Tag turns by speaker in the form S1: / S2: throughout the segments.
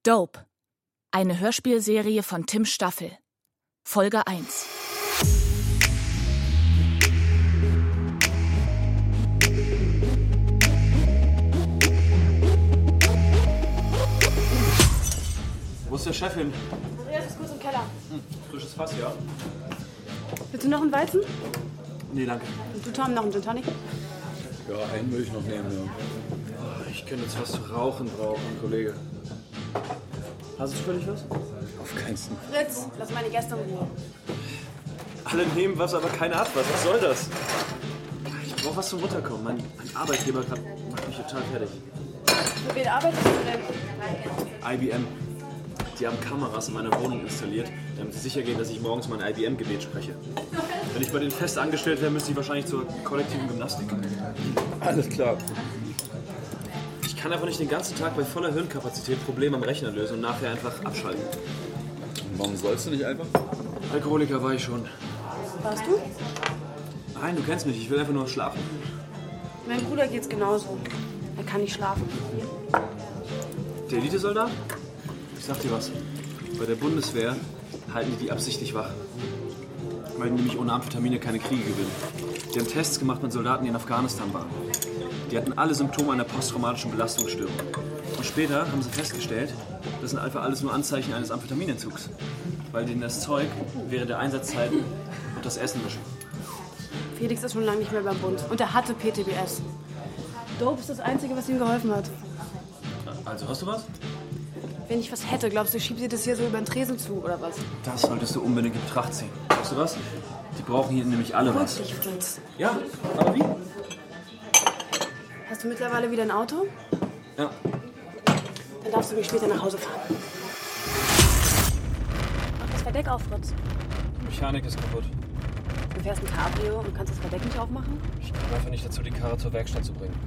S1: Dope. Eine Hörspielserie von Tim Staffel. Folge 1.
S2: Wo ist der Chef hin?
S3: Andreas ist kurz im Keller.
S2: Frisches Fass, ja?
S3: Willst du noch einen Weizen?
S2: Nee, danke.
S3: Und du, Tom, noch einen Gin Tonic?
S4: Ja, einen würde ich noch nehmen, ja.
S2: Ich könnte jetzt was zu rauchen brauchen, Kollege. Hast du zufällig was?
S4: Auf keinen Fall.
S3: Fritz, lass meine Gäste in Ruhe.
S2: Alle nehmen was, aber keiner hat was. Was soll das? Ich brauche was zum Runterkommen. Mein Arbeitgeber macht mich total fertig.
S3: Für wen arbeitest du denn?
S2: IBM. Die haben Kameras in meiner Wohnung installiert, damit sie sicher gehen, dass ich morgens mein IBM-Gebet spreche. Wenn ich bei denen fest angestellt wäre, müsste ich wahrscheinlich zur kollektiven Gymnastik.
S4: Alles klar.
S2: Ich kann einfach nicht den ganzen Tag bei voller Hirnkapazität Probleme am Rechner lösen und nachher einfach abschalten.
S4: Warum sollst du nicht einfach?
S2: Alkoholiker war ich schon.
S3: Warst du?
S2: Nein, du kennst mich. Ich will einfach nur schlafen.
S3: Meinem Bruder geht's genauso. Er kann nicht schlafen.
S2: Der Elitesoldat? Ich sag dir was. Bei der Bundeswehr halten die absichtlich wach. Weil die nämlich ohne Amphetamine keine Kriege gewinnen. Die haben Tests gemacht mit Soldaten, die in Afghanistan waren. Die hatten alle Symptome einer posttraumatischen Belastungsstörung. Und später haben sie festgestellt, das sind einfach alles nur Anzeichen eines Amphetaminentzugs. Weil denen das Zeug während der Einsatzzeiten und das Essen mischen.
S3: Felix ist schon lange nicht mehr beim Bund. Und er hatte PTBS. Dope ist das Einzige, was ihm geholfen hat.
S2: Also hast du was?
S3: Wenn ich was hätte, glaubst du, ich schieb dir das hier so über den Tresen zu, oder was?
S2: Das solltest du unbedingt in Betracht ziehen. Weißt du was? Die brauchen hier nämlich alle was.
S3: Wirklich, Fritz.
S2: Ja, aber wie?
S3: Hast du mittlerweile wieder ein Auto?
S2: Ja.
S3: Dann darfst du mich später nach Hause fahren. Mach das Verdeck auf, Fritz.
S2: Die Mechanik ist kaputt.
S3: Du fährst ein Cabrio und kannst das Verdeck nicht aufmachen?
S2: Ich komme einfach nicht dazu, die Karre zur Werkstatt zu bringen.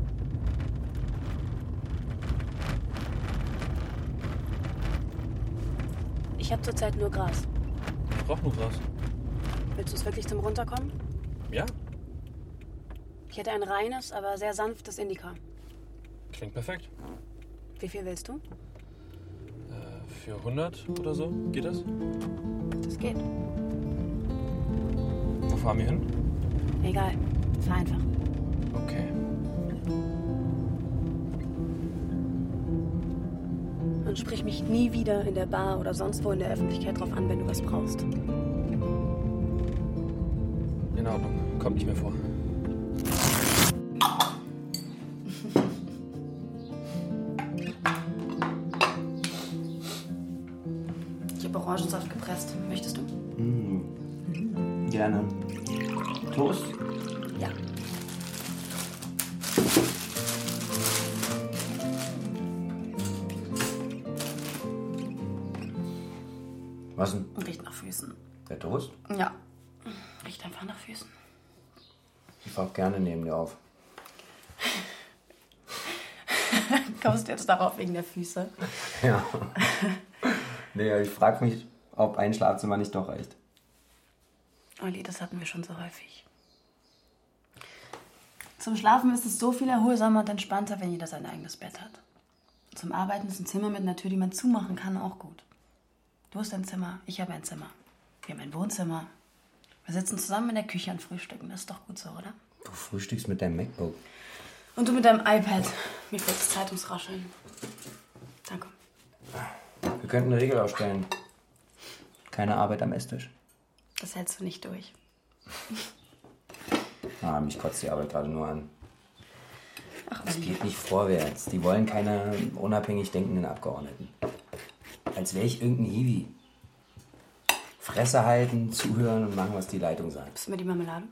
S3: Ich habe zurzeit nur Gras.
S2: Ich brauch nur Gras.
S3: Willst du es wirklich zum Runterkommen?
S2: Ja,
S3: Ich hätte ein reines, aber sehr sanftes Indica.
S2: klingt perfekt.
S3: Wie viel willst du?
S2: Für 100 oder so, geht das?
S3: Das geht.
S2: Wo fahren wir hin?
S3: Egal. Fahr einfach.
S2: Okay.
S3: Und sprich mich nie wieder in der Bar oder sonst wo in der Öffentlichkeit drauf an, wenn du was brauchst.
S2: In Ordnung, kommt nicht mehr vor.
S3: Ich habe Orangensaft gepresst. Möchtest du?
S5: Gerne. Toast?
S3: Ja.
S5: Was denn?
S3: Riecht nach Füßen.
S5: Der Toast?
S3: Ja. Riecht einfach nach Füßen.
S5: Ich fahr gerne neben dir auf.
S3: Kommst du jetzt darauf wegen der Füße?
S5: Ja. Nee, ich frag mich, ob ein Schlafzimmer nicht doch reicht.
S3: Olli, das hatten wir schon so häufig. Zum Schlafen ist es so viel erholsamer und entspannter, wenn jeder sein eigenes Bett hat. Zum Arbeiten ist ein Zimmer mit einer Tür, die man zumachen kann, auch gut. Du hast ein Zimmer, ich habe ein Zimmer. Wir haben ein Wohnzimmer. Wir sitzen zusammen in der Küche und frühstücken. Das ist doch gut so, oder?
S5: Du frühstückst mit deinem MacBook.
S3: Und du mit deinem iPad. Mir fehlt das Zeitungsrascheln. Danke.
S5: Wir könnten eine Regel aufstellen. Keine Arbeit am Esstisch.
S3: Das hältst du nicht durch.
S5: Mich kotzt die Arbeit gerade nur an.
S3: Ach,
S5: Es
S3: Olli.
S5: geht nicht vorwärts. Die wollen keine unabhängig denkenden Abgeordneten. Als wäre ich irgendein Hiwi. Fresse halten, zuhören und machen, was die Leitung sagt.
S3: Bist du mir die Marmelade?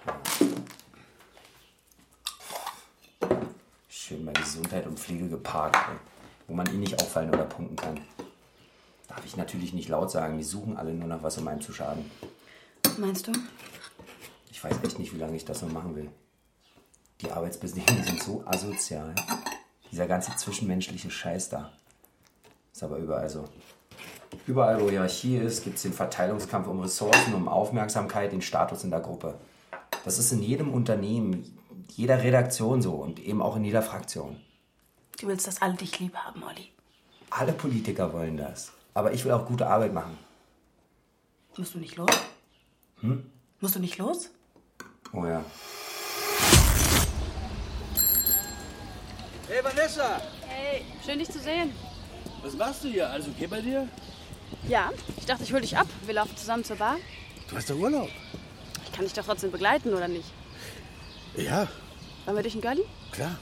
S5: Schön bei Gesundheit und Pflege geparkt, ey, wo man ihn nicht auffallen oder punkten kann. Darf ich natürlich nicht laut sagen, die suchen alle nur nach was, um einem zu schaden.
S3: Meinst du?
S5: Ich weiß echt nicht, wie lange ich das noch machen will. Die Arbeitsbedingungen sind so asozial. Dieser ganze zwischenmenschliche Scheiß da. Ist aber überall so. Überall, wo Hierarchie ist, gibt es den Verteilungskampf um Ressourcen, um Aufmerksamkeit, den Status in der Gruppe. Das ist in jedem Unternehmen, jeder Redaktion so und eben auch in jeder Fraktion.
S3: Du willst, dass alle dich lieb haben, Olli.
S5: Alle Politiker wollen das. Aber ich will auch gute Arbeit machen.
S3: Musst du nicht los? Musst du nicht los?
S5: Oh ja.
S6: Hey Vanessa,
S7: Hey, schön dich zu sehen.
S6: was machst du hier? Alles okay bei dir?
S7: Ja, ich dachte, ich hol dich ab. Wir laufen zusammen zur Bar.
S6: Du hast doch Urlaub.
S7: Ich kann dich doch trotzdem begleiten, oder nicht?
S6: Ja,
S7: Wollen wir durch den Girlie?
S6: klar.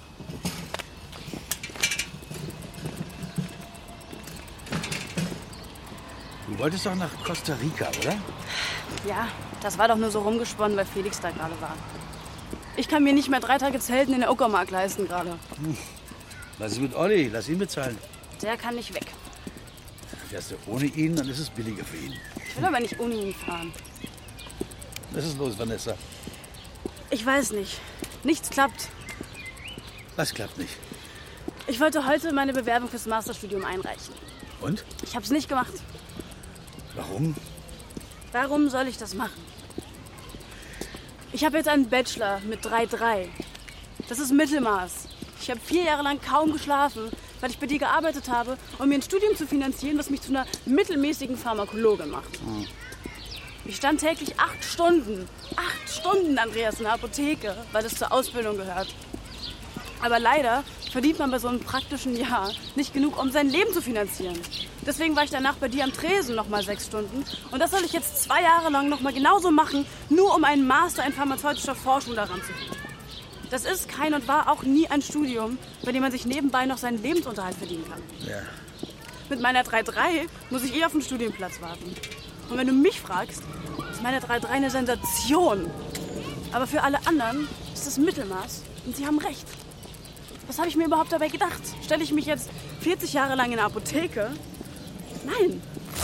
S6: Du wolltest doch nach Costa Rica, oder?
S7: Ja, das war doch nur so rumgesponnen, weil Felix da gerade war. Ich kann mir nicht mehr 3 Tage Zelten in der Uckermark leisten gerade.
S6: Was ist mit Olli? Lass ihn bezahlen.
S7: Der kann nicht weg.
S6: Fährst du ohne ihn, dann ist es billiger für ihn.
S7: Ich will aber nicht ohne ihn fahren.
S6: Was ist los, Vanessa?
S7: Ich weiß nicht. Nichts klappt.
S6: Was klappt nicht?
S7: Ich wollte heute meine Bewerbung fürs Masterstudium einreichen.
S6: Und?
S7: Ich hab's nicht gemacht.
S6: Warum?
S7: Warum soll ich das machen? Ich habe jetzt einen Bachelor mit 3,3. Das ist Mittelmaß. Ich habe 4 Jahre lang kaum geschlafen, weil ich bei dir gearbeitet habe, um mir ein Studium zu finanzieren, was mich zu einer mittelmäßigen Pharmakologin macht. Ich stand täglich 8 Stunden, Andreas, in der Apotheke, weil das zur Ausbildung gehört. Aber leider verdient man bei so einem praktischen Jahr nicht genug, um sein Leben zu finanzieren. Deswegen war ich danach bei dir am Tresen nochmal 6 Stunden. Und das soll ich jetzt 2 Jahre lang nochmal genauso machen, nur um einen Master in pharmazeutischer Forschung daran zu kriegen. Das ist kein und war auch nie ein Studium, bei dem man sich nebenbei noch seinen Lebensunterhalt verdienen kann.
S6: Ja.
S7: Mit meiner 3,3 muss ich auf einen Studienplatz warten. Und wenn du mich fragst, ist meine 3,3 eine Sensation. Aber für alle anderen ist das Mittelmaß und sie haben recht. Was habe ich mir überhaupt dabei gedacht? Stelle ich mich jetzt 40 Jahre lang in der Apotheke? Nein.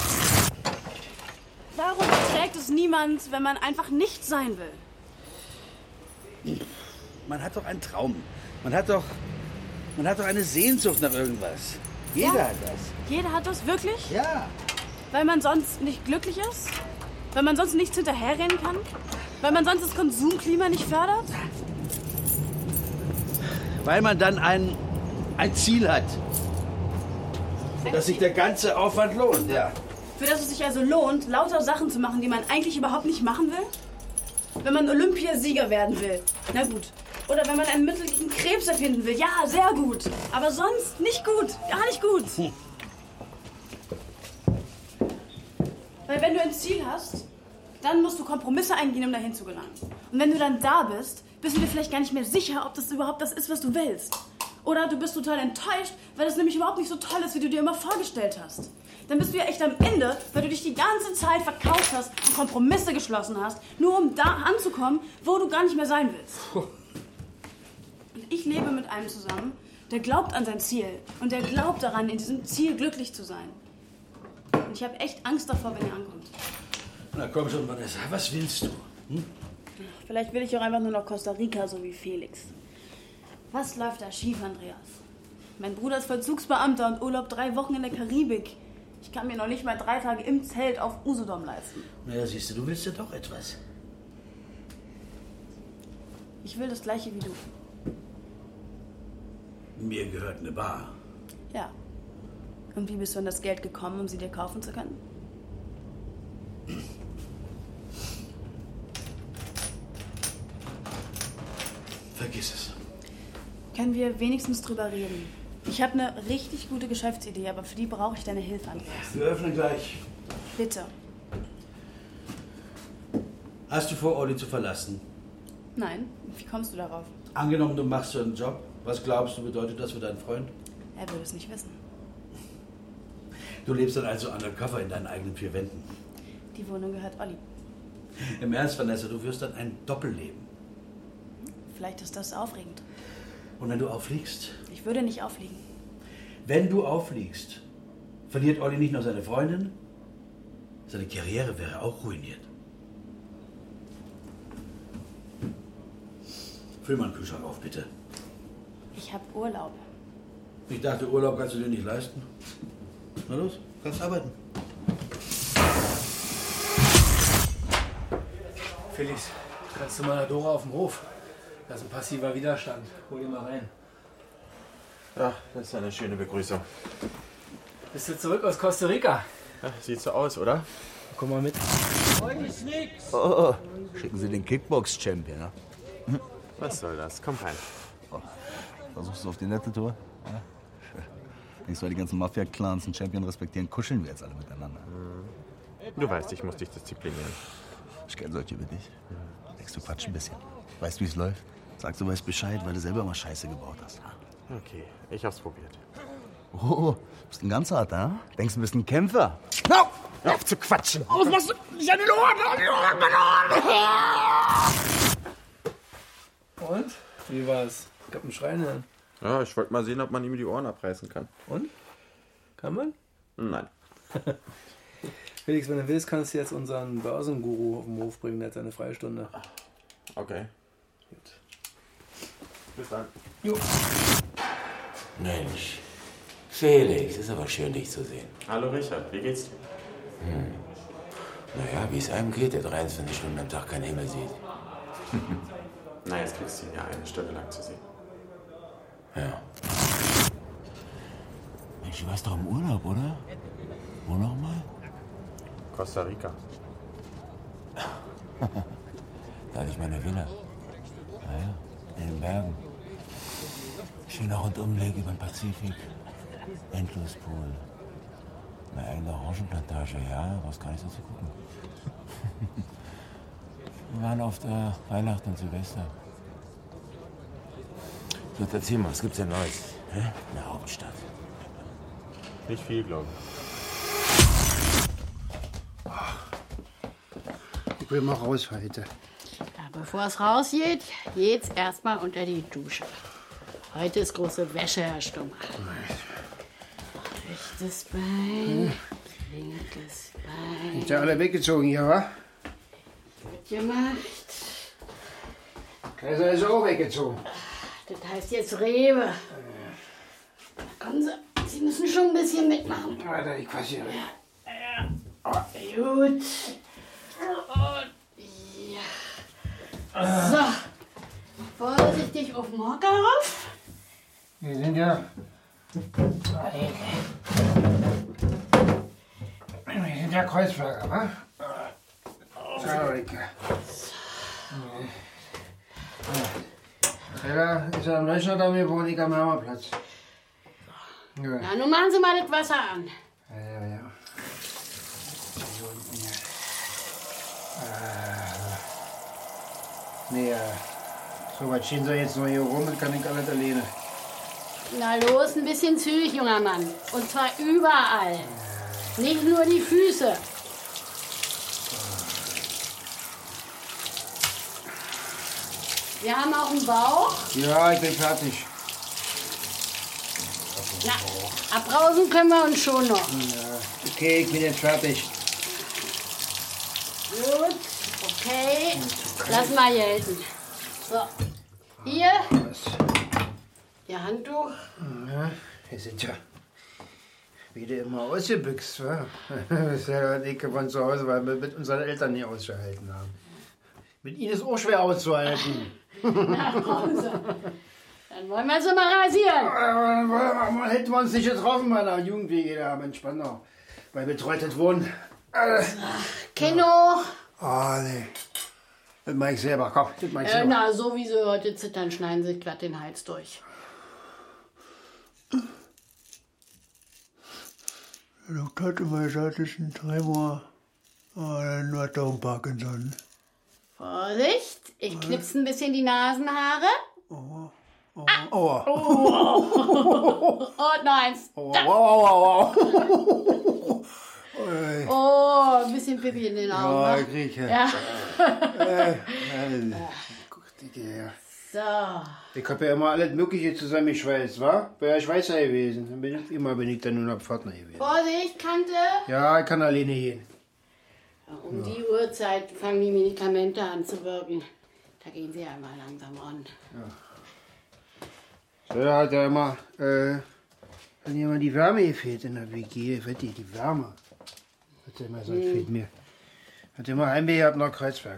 S7: Warum trägt es niemand, wenn man einfach nicht sein will?
S6: Man hat doch einen Traum. Man hat doch eine Sehnsucht nach irgendwas. Jeder hat das.
S7: Jeder hat das wirklich?
S6: Ja.
S7: Weil man sonst nicht glücklich ist? Weil man sonst nichts hinterherrennen kann? Weil man sonst das Konsumklima nicht fördert?
S6: Weil man dann ein Ziel hat. Für das sich der ganze Aufwand lohnt, ja.
S7: Für das es sich also lohnt, lauter Sachen zu machen, die man eigentlich überhaupt nicht machen will? Wenn man Olympiasieger werden will, na gut. Oder wenn man einen Mittel gegen Krebs erfinden will, ja, sehr gut. Aber sonst nicht gut, gar nicht gut. Weil wenn du ein Ziel hast, dann musst du Kompromisse eingehen, um dahin zu gelangen. Und wenn du dann da bist, bist du dir vielleicht gar nicht mehr sicher, ob das überhaupt das ist, was du willst. Oder du bist total enttäuscht, weil das nämlich überhaupt nicht so toll ist, wie du dir immer vorgestellt hast. Dann bist du ja echt am Ende, weil du dich die ganze Zeit verkauft hast und Kompromisse geschlossen hast, nur um da anzukommen, wo du gar nicht mehr sein willst. Und ich lebe mit einem zusammen, der glaubt an sein Ziel und der glaubt daran, in diesem Ziel glücklich zu sein. Und ich habe echt Angst davor, wenn er ankommt.
S6: Na komm schon, Vanessa, was willst du?
S7: Vielleicht will ich auch einfach nur noch Costa Rica, so wie Felix. Was läuft da schief, Andreas? Mein Bruder ist Vollzugsbeamter und Urlaub 3 Wochen in der Karibik. Ich kann mir noch nicht mal 3 Tage im Zelt auf Usedom leisten.
S6: Naja, siehst du willst ja doch etwas.
S7: Ich will das Gleiche wie du.
S6: Mir gehört eine Bar.
S7: Ja. Und wie bist du an das Geld gekommen, um sie dir kaufen zu können?
S6: Vergiss es.
S7: Können wir wenigstens drüber reden? Ich habe eine richtig gute Geschäftsidee, aber für die brauche ich deine Hilfe, Andreas.
S6: Wir öffnen gleich.
S7: Bitte.
S6: Hast du vor, Olli zu verlassen?
S7: Nein? Wie kommst du darauf?
S6: Angenommen, du machst so einen Job. Was glaubst du, bedeutet das für deinen Freund?
S7: Er würde es nicht wissen.
S6: Du lebst dann also undercover in deinen eigenen 4 Wänden.
S7: Die Wohnung gehört Olli.
S6: Im Ernst, Vanessa, du wirst dann ein Doppelleben.
S7: Vielleicht ist das aufregend.
S6: Und wenn du auffliegst?
S7: Ich würde nicht auffliegen.
S6: Wenn du auffliegst, verliert Olli nicht nur seine Freundin, seine Karriere wäre auch ruiniert. Füll mal einen Kühlschrank auf, bitte.
S7: Ich habe Urlaub.
S6: Ich dachte, Urlaub kannst du dir nicht leisten. Na los, kannst arbeiten.
S8: Felix, kannst du mal nach Dora auf dem Hof? Das ist ein passiver Widerstand. Hol ihn mal rein.
S9: Ja, das ist eine schöne Begrüßung.
S8: Bist du zurück aus Costa Rica?
S9: Ja, sieht so aus, oder?
S8: Komm mal mit.
S10: Oh, schicken Sie den Kickbox-Champion, ne?
S9: Was soll das? Komm rein.
S10: Oh, versuchst du auf die nette Tour? Ja? Denkst du, die ganzen Mafia-Clans den Champion respektieren, kuscheln wir jetzt alle miteinander?
S9: Du weißt, ich muss dich disziplinieren.
S10: Ich kenn solche wie dich. Denkst du, quatsch ein bisschen. Weißt, wie es läuft? Sagst du, weißt Bescheid, weil du selber mal Scheiße gebaut hast.
S9: Okay, ich hab's probiert.
S10: Oh, du bist ein ganz harter, hm? Denkst du, bist ein Kämpfer? No!
S9: Hör auf zu quatschen!
S10: Was machst du? Nicht an den Ohren!
S8: Und? Wie war's? Gab einen Schrein.
S9: Ja, ich wollte mal sehen, ob man ihm die Ohren abreißen kann.
S8: Und? Kann man?
S9: Nein.
S8: Felix, wenn du willst, kannst du jetzt unseren Börsenguru auf den Hof bringen. Der hat seine Freistunde.
S9: Okay. Gut. Bis dann.
S8: Jo.
S5: Mensch, Felix, ist aber schön, dich zu sehen.
S9: Hallo Richard, wie geht's dir?
S5: Naja, wie es einem geht, der 23 Stunden am Tag keinen Himmel sieht.
S9: Na, jetzt kriegst du ihn ja eine Stunde lang zu sehen.
S5: Ja. Mensch, du warst doch im Urlaub, oder? Wo nochmal?
S9: Costa Rica.
S5: Da hatte ich meine Villa. Naja, in den Bergen. Schöner Rundumblick über den Pazifik. Endlospool. Eine eigene Orangenplantage, ja, brauchst gar nicht so zu gucken. Wir waren oft Weihnachten und Silvester. So, erzähl mal, was gibt's denn Neues? Hä? In der Hauptstadt.
S9: Nicht viel, glaube ich.
S6: Ich will mal raus heute.
S11: Ja, bevor es rausgeht, geht's erstmal unter die Dusche. Heute ist große Wäsche, Herr Stummer. Rechtes Bein, linkes Bein.
S6: Sind ja alle weggezogen hier, wa?
S11: Gut gemacht.
S6: Kaiser ist auch weggezogen.
S11: Das heißt jetzt Rewe. Kommen Sie, Sie müssen schon ein bisschen mitmachen.
S6: Alter, ich passiere.
S11: Gut. Und ja. So. Vorsichtig auf den Hocker rauf.
S6: Wir sind ja... Wir sind ja Kreuzberger, wa? Amerika. Keller ist ja am Leuchtturm, wir wohnen nicht am Hammerplatz. Ja.
S11: Na, nun machen Sie mal das Wasser an.
S6: Ja. Hier unten, ja. Nee, so was stehen Sie jetzt noch hier rum, das kann ich alles alleine.
S11: Na los, ein bisschen zügig, junger Mann. Und zwar überall. Nicht nur die Füße. Wir haben auch einen Bauch.
S6: Ja, ich bin fertig.
S11: Na, abbrausen können wir uns schon noch.
S6: Ja, okay, ich bin jetzt fertig.
S11: Gut, okay. Lass mal gelten. So, hier. Ihr Handtuch.
S6: Ja, wir sind ja wieder immer ausgebüxt, wa? Das ist ja die Ecke von zu Hause, weil wir mit unseren Eltern nicht ausgehalten haben. Mit ihnen ist auch schwer auszuhalten.
S11: Na, Hause. Dann wollen wir sie mal rasieren.
S6: Hätten wir uns nicht getroffen bei der Jugendwege da am Spandau. Bei betreutet Wohnen.
S11: Kino.
S6: Oh, nee. Das mach ich selber, komm, das mach ich selber.
S11: Na, so wie Sie heute zittern, schneiden Sie glatt den Hals durch.
S6: Du kannst mal gesagt, es sind 3 Mal. Dann hat er ein Parkinson.
S11: Vorsicht, ich knipse ein bisschen die Nasenhaare.
S6: Oh.
S11: Und nein. Oh, ein bisschen Pipi in den Augen.
S6: Ja,
S11: ne?
S6: krieg ich.
S11: Ja.
S6: Guck dir her.
S11: So.
S6: Ich hab ja immer alles Mögliche zusammengeschweißt, wa? Wäre ja Schweißer gewesen. Dann bin ich dann nur noch Pförtner gewesen.
S11: Vorsicht, Kante.
S6: Ja, ich kann alleine gehen.
S11: Um die Uhrzeit fangen die Medikamente an zu wirken. Da gehen sie einmal langsam an.
S6: So, da hat ja immer, hat ja immer die Wärme gefehlt in der WG. Die Wärme. Hat ja immer gesagt, fehlt mir. Hat immer Heimweh gehabt nach Kreuzberg.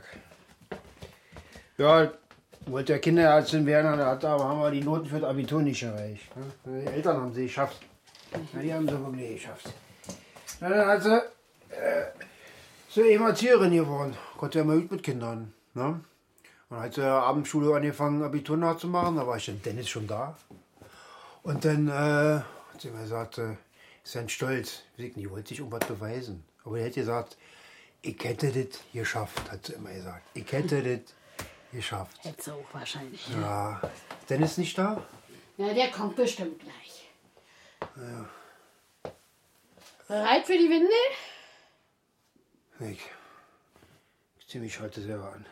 S6: Ja, wollte ja Kinderärztin werden, aber haben wir die Noten für das Abitur nicht erreicht. Die Eltern haben sie geschafft. Na, die haben sie wirklich geschafft. Na, dann hat sie so Erzieherin geworden. Gott sei Dank mit Kindern. Ne? Und hat sie Abendschule angefangen, Abitur nachzumachen. Da war ich dann Dennis schon da. Und dann hat sie mir gesagt, ist dann stolz. Ich wollte sich irgendwas beweisen. Aber er hätte gesagt, ich hätte das geschafft, hat sie immer gesagt. Ich hätte das geschafft.
S11: Hätte sie auch wahrscheinlich.
S6: Ja. Dennis ist nicht da?
S11: Na, der kommt bestimmt gleich.
S6: Ja.
S11: Bereit für die Windel?
S6: Ich zieh mich heute selber an.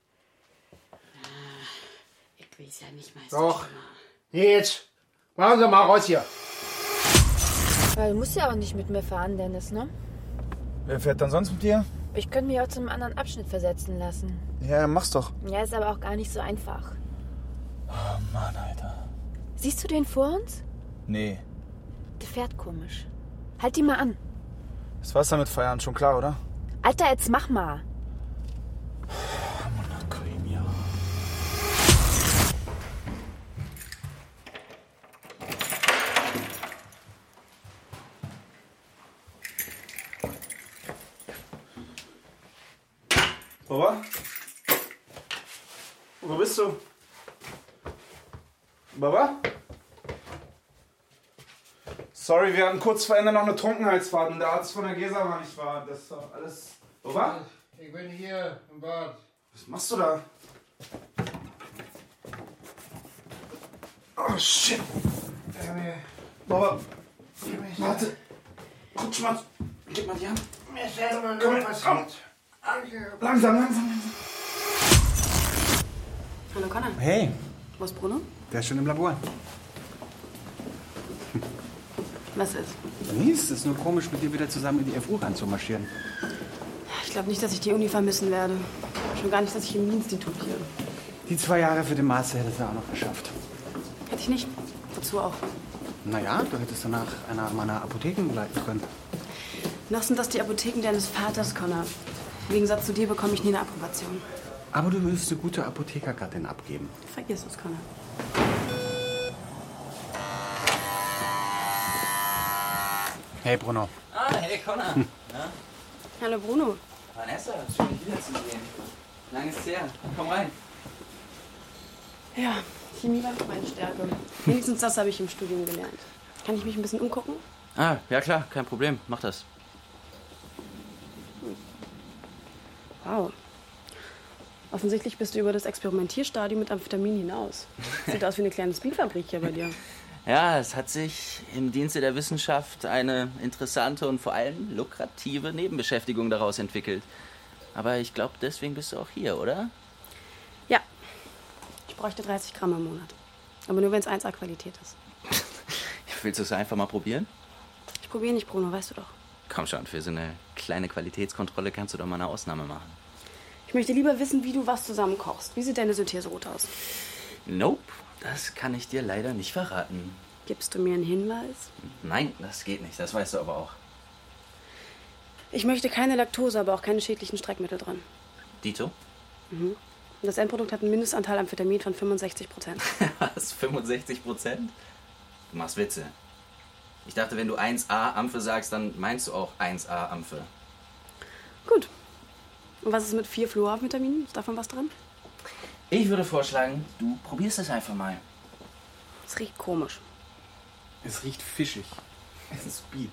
S11: Ich weiß ja nicht, Meister.
S6: Doch. Nee, jetzt. Machen Sie mal raus hier.
S12: Du musst ja auch nicht mit mir fahren, Dennis, ne?
S13: Wer fährt dann sonst mit dir?
S12: Ich könnte mich auch zu einem anderen Abschnitt versetzen lassen.
S13: Ja, mach's doch.
S12: Ja, ist aber auch gar nicht so einfach.
S13: Oh Mann, Alter.
S12: Siehst du den vor uns?
S13: Nee.
S12: Der fährt komisch. Halt die mal an.
S13: Das war's dann mit Feiern, schon klar, oder?
S12: Alter, jetzt mach mal.
S13: Baba? Wo bist du? Baba? Sorry, wir hatten kurz vor Ende noch eine Trunkenheitsfahrt und der Arzt von der Gesa war nicht wahr. Das ist doch alles... Baba?
S6: Ich bin hier im Bad.
S13: Was machst du da? Oh, shit. Baba, warte. Rutsch mal. Gib mal die Hand.
S6: Mir ist selber
S13: Komm,
S6: nur passiert.
S13: Langsam.
S7: Hallo Connor.
S14: Hey,
S7: Wo ist Bruno?
S14: der ist schon im Labor.
S7: Was ist?
S14: Nichts, ist nur komisch, mit dir wieder zusammen in die FU ranzumarschieren.
S7: Ich glaube nicht, dass ich die Uni vermissen werde. Schon gar nicht, dass ich im Dienst hier.
S14: Die 2 Jahre für den Master hättest du auch noch geschafft.
S7: Hätte ich nicht. Wozu auch?
S14: Naja, du hättest danach einer meiner Apotheken leiten können.
S7: Noch sind das die Apotheken deines Vaters, Connor. Im Gegensatz zu dir bekomme ich nie eine Approbation.
S14: Aber du würdest eine gute Apothekergattin abgeben.
S7: Vergiss es, Connor.
S14: Hey, Bruno.
S15: Ah, hey, Connor. Na?
S7: Hallo, Bruno.
S15: Vanessa, schön dich wiederzusehen. Lang ist her. Komm rein.
S7: Ja, Chemie war nicht meine Stärke. Wenigstens das habe ich im Studium gelernt. Kann ich mich ein bisschen umgucken?
S15: Ah, ja klar, kein Problem. Mach das.
S7: Wow. Offensichtlich bist du über das Experimentierstadium mit Amphetamin hinaus. Sieht aus wie eine kleine Speedfabrik hier bei dir.
S15: Ja, es hat sich im Dienste der Wissenschaft eine interessante und vor allem lukrative Nebenbeschäftigung daraus entwickelt. Aber ich glaube, deswegen bist du auch hier, oder?
S7: Ja. Ich bräuchte 30 Gramm im Monat. Aber nur, wenn es 1A Qualität ist.
S15: Willst du es einfach mal probieren?
S7: Ich probiere nicht, Bruno, weißt du doch.
S15: Komm schon, für so eine kleine Qualitätskontrolle kannst du doch mal eine Ausnahme machen.
S7: Ich möchte lieber wissen, wie du was zusammenkochst. Wie sieht deine Syntheseroute aus?
S15: Nope, das kann ich dir leider nicht verraten.
S7: Gibst du mir einen Hinweis?
S15: Nein, das geht nicht, das weißt du aber auch.
S7: Ich möchte keine Laktose, aber auch keine schädlichen Streckmittel dran.
S15: Dito?
S7: Mhm. Und das Endprodukt hat einen Mindestanteil Amphetamin von 65%.
S15: Was, 65%? Du machst Witze. Ich dachte, wenn du 1A Amphe sagst, dann meinst du auch 1A Amphe.
S7: Gut. Und was ist mit 4-Fluoramphetamin? Ist davon was dran?
S15: Ich würde vorschlagen, du probierst es einfach mal.
S7: Es riecht komisch.
S14: Es riecht fischig. Es ist Speed.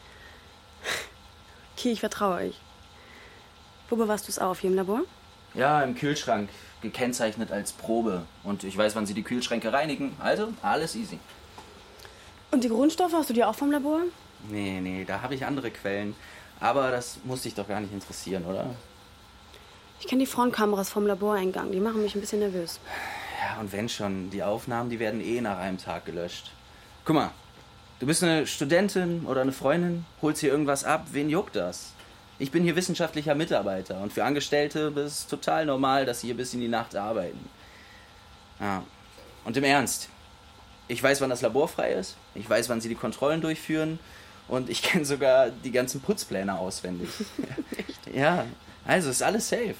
S7: Okay, ich vertraue euch. Wo bewahrst du es auf? Hier im Labor?
S15: Ja, im Kühlschrank. Gekennzeichnet als Probe. Und ich weiß, wann sie die Kühlschränke reinigen. Also, alles easy.
S7: Und die Grundstoffe hast du dir auch vom Labor?
S15: Nee, da habe ich andere Quellen. Aber das muss dich doch gar nicht interessieren, oder?
S7: Ich kenne die Frontkameras vom Laboreingang. Die machen mich ein bisschen nervös.
S15: Ja, und wenn schon. Die Aufnahmen, die werden eh nach einem Tag gelöscht. Guck mal, du bist eine Studentin oder eine Freundin, holst hier irgendwas ab, wen juckt das? Ich bin hier wissenschaftlicher Mitarbeiter und für Angestellte ist es total normal, dass sie hier bis in die Nacht arbeiten. Ja, und im Ernst, ich weiß, wann das Labor frei ist, ich weiß, wann sie die Kontrollen durchführen und ich kenne sogar die ganzen Putzpläne auswendig.
S7: Echt?
S15: Ja, also ist alles safe.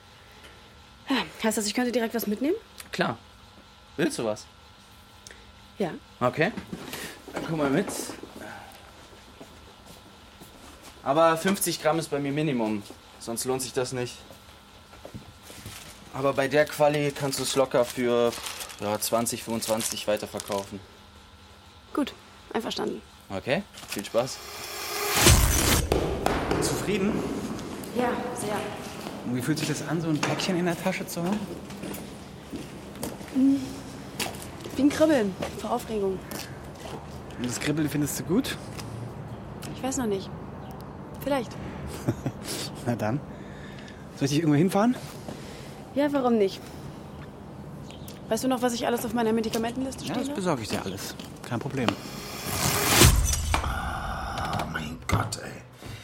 S7: Heißt das, ich könnte direkt was mitnehmen?
S15: Klar. Willst du was?
S7: Ja.
S15: Okay. Dann komm mal mit. Aber 50 Gramm ist bei mir Minimum. Sonst lohnt sich das nicht. Aber bei der Quali kannst du es locker für 20, 25 weiterverkaufen.
S7: Gut, einverstanden.
S15: Okay, viel Spaß. Zufrieden?
S7: Ja, sehr.
S14: Und wie fühlt sich das an, so ein Päckchen in der Tasche zu haben?
S7: Wie ein Kribbeln vor Aufregung.
S14: Und das Kribbeln findest du gut?
S7: Ich weiß noch nicht. Vielleicht.
S14: Na dann. Soll ich dich irgendwo hinfahren?
S7: Ja, warum nicht? Weißt du noch, was ich alles auf meiner Medikamentenliste
S14: Ja,
S7: stehe?
S14: das besorge ich dir alles. Kein Problem.
S6: Oh mein Gott, ey.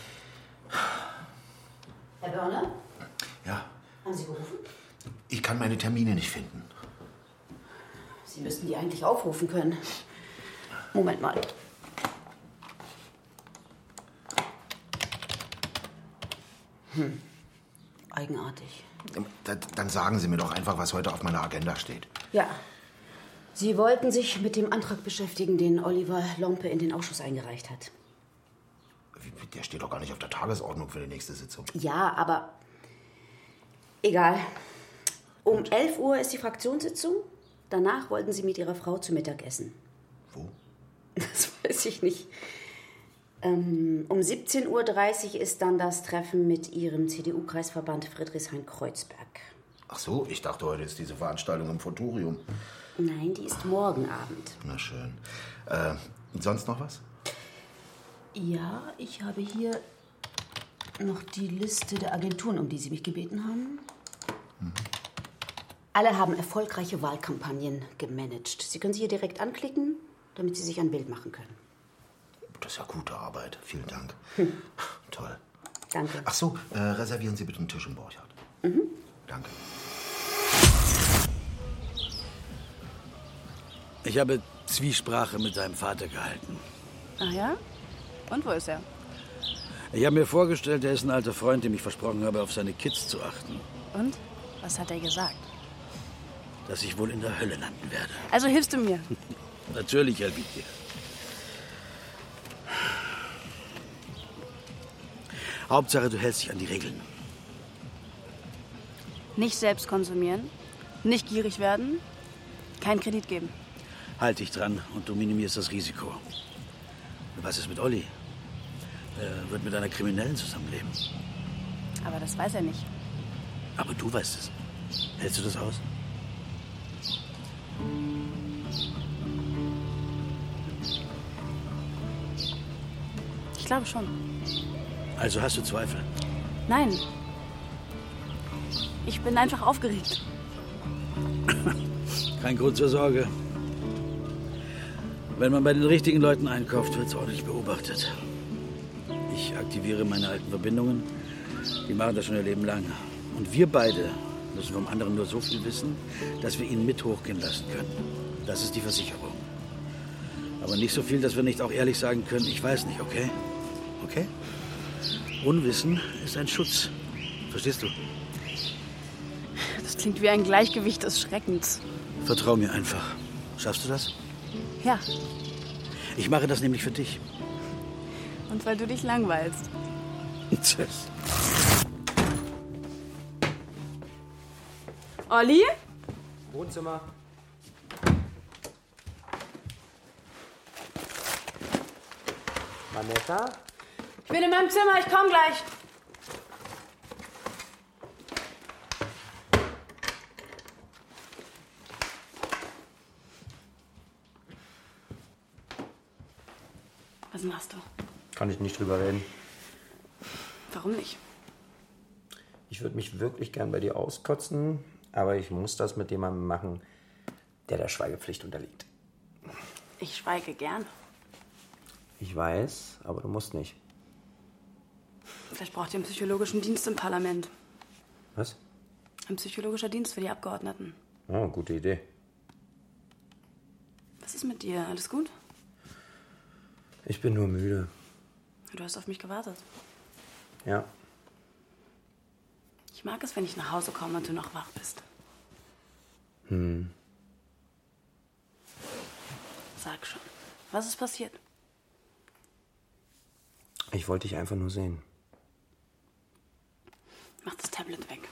S11: Herr Börner,
S6: Ja,
S11: haben Sie gerufen?
S6: ich kann meine Termine nicht finden.
S11: Sie müssten die eigentlich aufrufen können. Moment mal. Eigenartig.
S6: Dann sagen Sie mir doch einfach, was heute auf meiner Agenda steht.
S11: Ja. Sie wollten sich mit dem Antrag beschäftigen, den Oliver Lompe in den Ausschuss eingereicht hat.
S6: Der steht doch gar nicht auf der Tagesordnung für die nächste Sitzung.
S11: Ja, aber egal. Um 11 Uhr ist die Fraktionssitzung. Danach wollten Sie mit Ihrer Frau zu Mittag essen.
S6: Wo?
S11: Das weiß ich nicht. Um 17:30 Uhr ist dann das Treffen mit Ihrem CDU-Kreisverband Friedrichshain-Kreuzberg.
S6: Ach so, ich dachte, heute ist diese Veranstaltung im Futurium.
S11: Nein, die ist morgen Abend.
S6: Na schön. Sonst noch was?
S11: Ja, ich habe hier noch die Liste der Agenturen, um die Sie mich gebeten haben. Alle haben erfolgreiche Wahlkampagnen gemanagt. Sie können sie hier direkt anklicken, damit Sie sich ein Bild machen können.
S6: Das ist ja gute Arbeit. Vielen Dank. Toll.
S11: Danke.
S6: Ach so, reservieren Sie bitte einen Tisch im Borchardt. Danke.
S16: Ich habe Zwiesprache mit deinem Vater gehalten.
S7: Ach ja? Und wo ist er?
S16: Ich habe mir vorgestellt, er ist ein alter Freund, dem ich versprochen habe, auf seine Kids zu achten.
S7: Und? Was hat er gesagt?
S16: Dass ich wohl in der Hölle landen werde.
S7: Also hilfst du mir?
S16: Natürlich helfe ich dir. Hauptsache, du hältst dich an die Regeln.
S7: Nicht selbst konsumieren, nicht gierig werden, keinen Kredit geben.
S16: Halt dich dran und du minimierst das Risiko. Was ist mit Olli? Er wird mit einer Kriminellen zusammenleben.
S7: Aber das weiß er nicht.
S16: Aber du weißt es. Hältst du das aus?
S7: Ich glaube schon.
S16: Also hast du Zweifel?
S7: Nein. Ich bin einfach aufgeregt.
S16: Kein Grund zur Sorge. Wenn man bei den richtigen Leuten einkauft, wird es ordentlich beobachtet. Ich aktiviere meine alten Verbindungen. Die machen das schon ihr Leben lang. Und wir beide müssen vom anderen nur so viel wissen, dass wir ihn mit hochgehen lassen können. Das ist die Versicherung. Aber nicht so viel, dass wir nicht auch ehrlich sagen können, ich weiß nicht, okay? Okay? Unwissen ist ein Schutz. Verstehst du?
S7: Das klingt wie ein Gleichgewicht des Schreckens.
S16: Vertrau mir einfach. Schaffst du das?
S7: Ja.
S16: Ich mache das nämlich für dich.
S7: Und weil du dich langweilst.
S16: Tschüss.
S7: Olli?
S5: Wohnzimmer. Vanessa?
S7: Ich bin in meinem Zimmer, ich komm gleich. Was machst du?
S5: Kann ich nicht drüber reden.
S7: Warum nicht?
S5: Ich würde mich wirklich gern bei dir auskotzen, aber ich muss das mit jemandem machen, der der Schweigepflicht unterliegt.
S7: Ich schweige gern.
S5: Ich weiß, aber du musst nicht.
S7: Vielleicht braucht ihr einen psychologischen Dienst im Parlament.
S5: Was?
S7: Ein psychologischer Dienst für die Abgeordneten.
S5: Oh, gute Idee.
S7: Was ist mit dir? Alles gut?
S5: Ich bin nur müde.
S7: Du hast auf mich gewartet.
S5: Ja.
S7: Ich mag es, wenn ich nach Hause komme und du noch wach bist. Sag schon. Was ist passiert?
S5: Ich wollte dich einfach nur sehen.
S7: Mach das Tablet weg.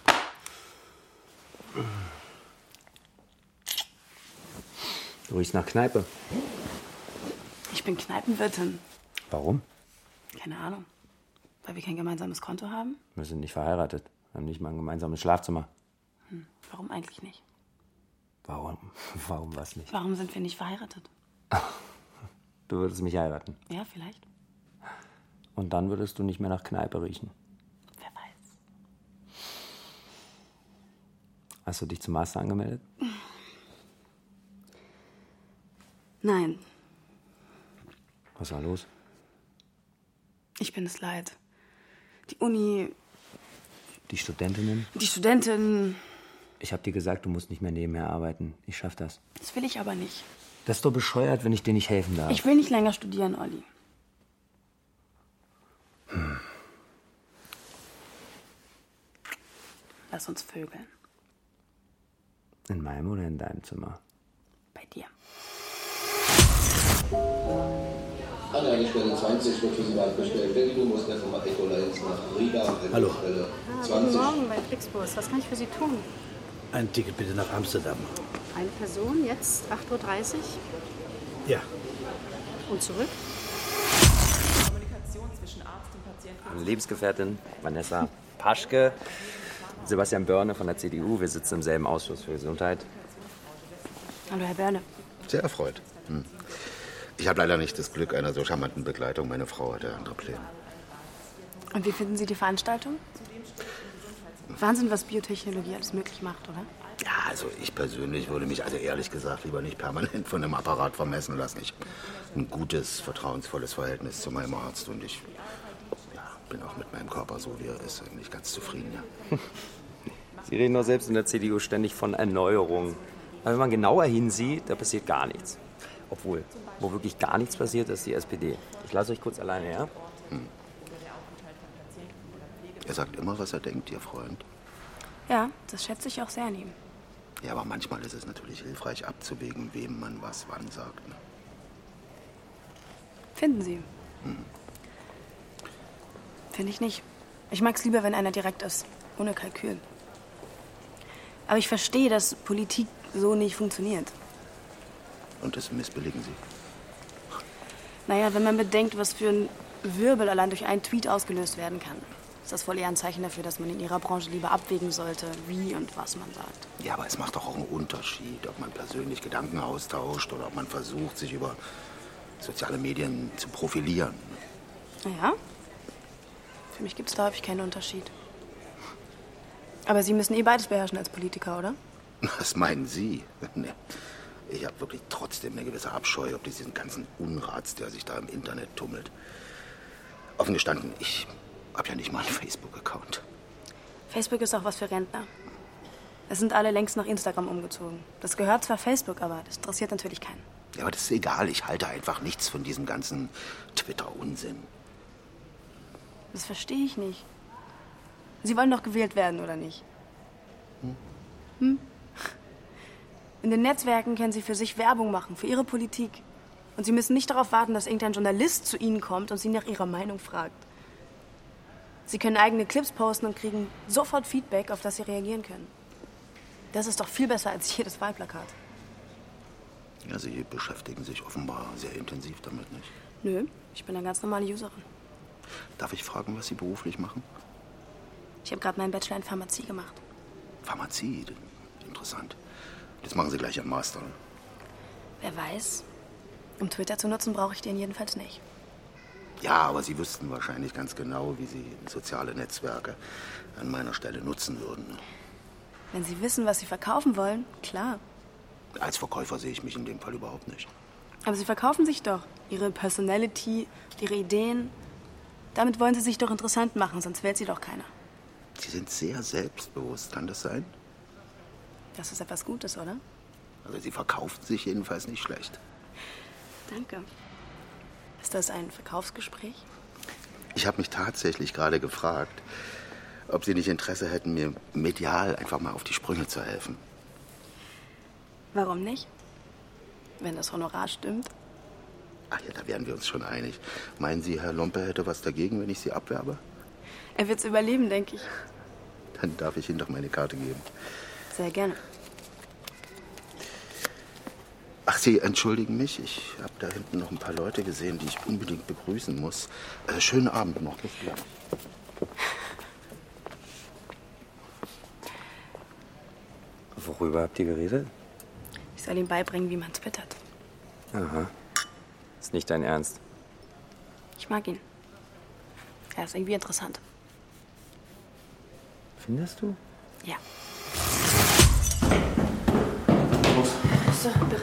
S5: Du riechst nach Kneipe.
S7: Ich bin Kneipenwirtin.
S5: Warum?
S7: Keine Ahnung. Weil wir kein gemeinsames Konto haben?
S5: Wir sind nicht verheiratet. Wir haben nicht mal ein gemeinsames Schlafzimmer.
S7: Warum eigentlich nicht?
S5: Warum? Warum was nicht?
S7: Warum sind wir nicht verheiratet?
S5: Du würdest mich heiraten.
S7: Ja, vielleicht.
S5: Und dann würdest du nicht mehr nach Kneipe riechen.
S7: Wer weiß.
S5: Hast du dich zum Master angemeldet?
S7: Nein,
S5: Was war los?
S7: ich bin es leid. Die Uni,
S5: Die Studentinnen?
S7: die Studentin,
S5: Ich hab dir gesagt, du musst nicht mehr nebenher arbeiten. Ich schaff das.
S7: das will ich aber nicht.
S5: Das ist doch bescheuert, wenn ich dir nicht helfen darf.
S7: Ich will nicht länger studieren, Olli. Lass uns vögeln.
S5: In meinem oder in deinem Zimmer?
S7: Bei dir.
S17: Anlage Stelle 20 wird für Sie bestellt. Berlin muss der Firma Ecolines nach Riga.
S16: Hallo.
S17: Stelle
S18: Guten
S17: 20.
S18: Morgen bei Flixbus. Was kann ich für Sie tun?
S16: Ein Ticket bitte nach Amsterdam.
S18: Eine Person, jetzt 8:30 Uhr
S16: Ja.
S18: und zurück?
S5: Meine Lebensgefährtin Vanessa Paschke, Sebastian Börne von der CDU. Wir sitzen im selben Ausschuss für Gesundheit.
S7: Hallo, Herr Börne.
S19: Sehr erfreut. Ich habe leider nicht das Glück einer so charmanten Begleitung. Meine Frau hatte andere Pläne.
S7: Und wie finden Sie die Veranstaltung? Wahnsinn, was Biotechnologie alles möglich macht, oder?
S19: Ja, also ich persönlich würde mich also ehrlich gesagt lieber nicht permanent von einem Apparat vermessen lassen. Ich habe ein gutes, vertrauensvolles Verhältnis zu meinem Arzt und ich bin auch mit meinem Körper so, wie er ist, eigentlich ganz zufrieden. Ja.
S5: Sie reden doch selbst in der CDU ständig von Erneuerung. Aber wenn man genauer hinsieht, da passiert gar nichts. Obwohl, wo wirklich gar nichts passiert, ist die SPD. Ich lasse euch kurz alleine, ja?
S19: Er sagt immer, was er denkt, Ihr Freund.
S7: Ja, das schätze ich auch sehr an ihm.
S19: Ja, aber manchmal ist es natürlich hilfreich abzuwägen, wem man was wann sagt. Ne?
S7: Finden Sie? Finde ich nicht. Ich mag es lieber, wenn einer direkt ist, ohne Kalkül. Aber ich verstehe, dass Politik so nicht funktioniert.
S19: Und das missbilligen Sie?
S7: Naja, wenn man bedenkt, was für ein Wirbel allein durch einen Tweet ausgelöst werden kann, ist das wohl eher ein Zeichen dafür, dass man in Ihrer Branche lieber abwägen sollte, wie und was man sagt.
S19: Ja, aber es macht doch auch einen Unterschied, ob man persönlich Gedanken austauscht oder ob man versucht, sich über soziale Medien zu profilieren.
S7: Naja, für mich gibt es da häufig keinen Unterschied. Aber Sie müssen beides beherrschen als Politiker, oder?
S19: Was meinen Sie? Nee. Ich habe wirklich trotzdem eine gewisse Abscheu ob diesen ganzen Unrats, der sich da im Internet tummelt. Offen gestanden, ich habe ja nicht mal einen Facebook-Account.
S7: Facebook ist auch was für Rentner. Es sind alle längst nach Instagram umgezogen. Das gehört zwar Facebook, aber das interessiert natürlich keinen.
S19: Ja, aber das ist egal. Ich halte einfach nichts von diesem ganzen Twitter-Unsinn.
S7: Das verstehe ich nicht. Sie wollen doch gewählt werden, oder nicht? In den Netzwerken können Sie für sich Werbung machen, für Ihre Politik. Und Sie müssen nicht darauf warten, dass irgendein Journalist zu Ihnen kommt und Sie nach Ihrer Meinung fragt. Sie können eigene Clips posten und kriegen sofort Feedback, auf das Sie reagieren können. Das ist doch viel besser als jedes Wahlplakat.
S19: Ja, Sie beschäftigen sich offenbar sehr intensiv damit, nicht?
S7: Nö, ich bin eine ganz normale Userin.
S19: Darf ich fragen, was Sie beruflich machen?
S7: Ich habe gerade meinen Bachelor in Pharmazie gemacht.
S19: Pharmazie, interessant. Das machen Sie gleich im Master.
S7: Wer weiß. Um Twitter zu nutzen, brauche ich den jedenfalls nicht.
S19: Ja, aber Sie wüssten wahrscheinlich ganz genau, wie Sie soziale Netzwerke an meiner Stelle nutzen würden.
S7: Wenn Sie wissen, was Sie verkaufen wollen, klar.
S19: Als Verkäufer sehe ich mich in dem Fall überhaupt nicht.
S7: Aber Sie verkaufen sich doch. Ihre Personality, Ihre Ideen. Damit wollen Sie sich doch interessant machen, sonst wählt Sie doch keiner.
S19: Sie sind sehr selbstbewusst, kann das sein?
S7: Das ist etwas Gutes, oder?
S19: Also Sie verkaufen sich jedenfalls nicht schlecht.
S7: Danke. Ist das ein Verkaufsgespräch?
S19: Ich habe mich tatsächlich gerade gefragt, ob Sie nicht Interesse hätten, mir medial einfach mal auf die Sprünge zu helfen.
S7: Warum nicht? Wenn das Honorar stimmt.
S19: Ach ja, da wären wir uns schon einig. Meinen Sie, Herr Lompe hätte was dagegen, wenn ich Sie abwerbe?
S7: Er wird's überleben, denke ich.
S19: Dann darf ich Ihnen doch meine Karte geben.
S7: Sehr gerne.
S19: Ach, Sie entschuldigen mich. Ich habe da hinten noch ein paar Leute gesehen, die ich unbedingt begrüßen muss. Schönen Abend noch. Bis gleich.
S5: Worüber habt ihr geredet?
S7: Ich soll ihm beibringen, wie man twittert.
S5: Aha. Ist nicht dein Ernst.
S7: Ich mag ihn. Er ist irgendwie interessant.
S5: Findest du?
S7: Ja.
S3: So, bereit?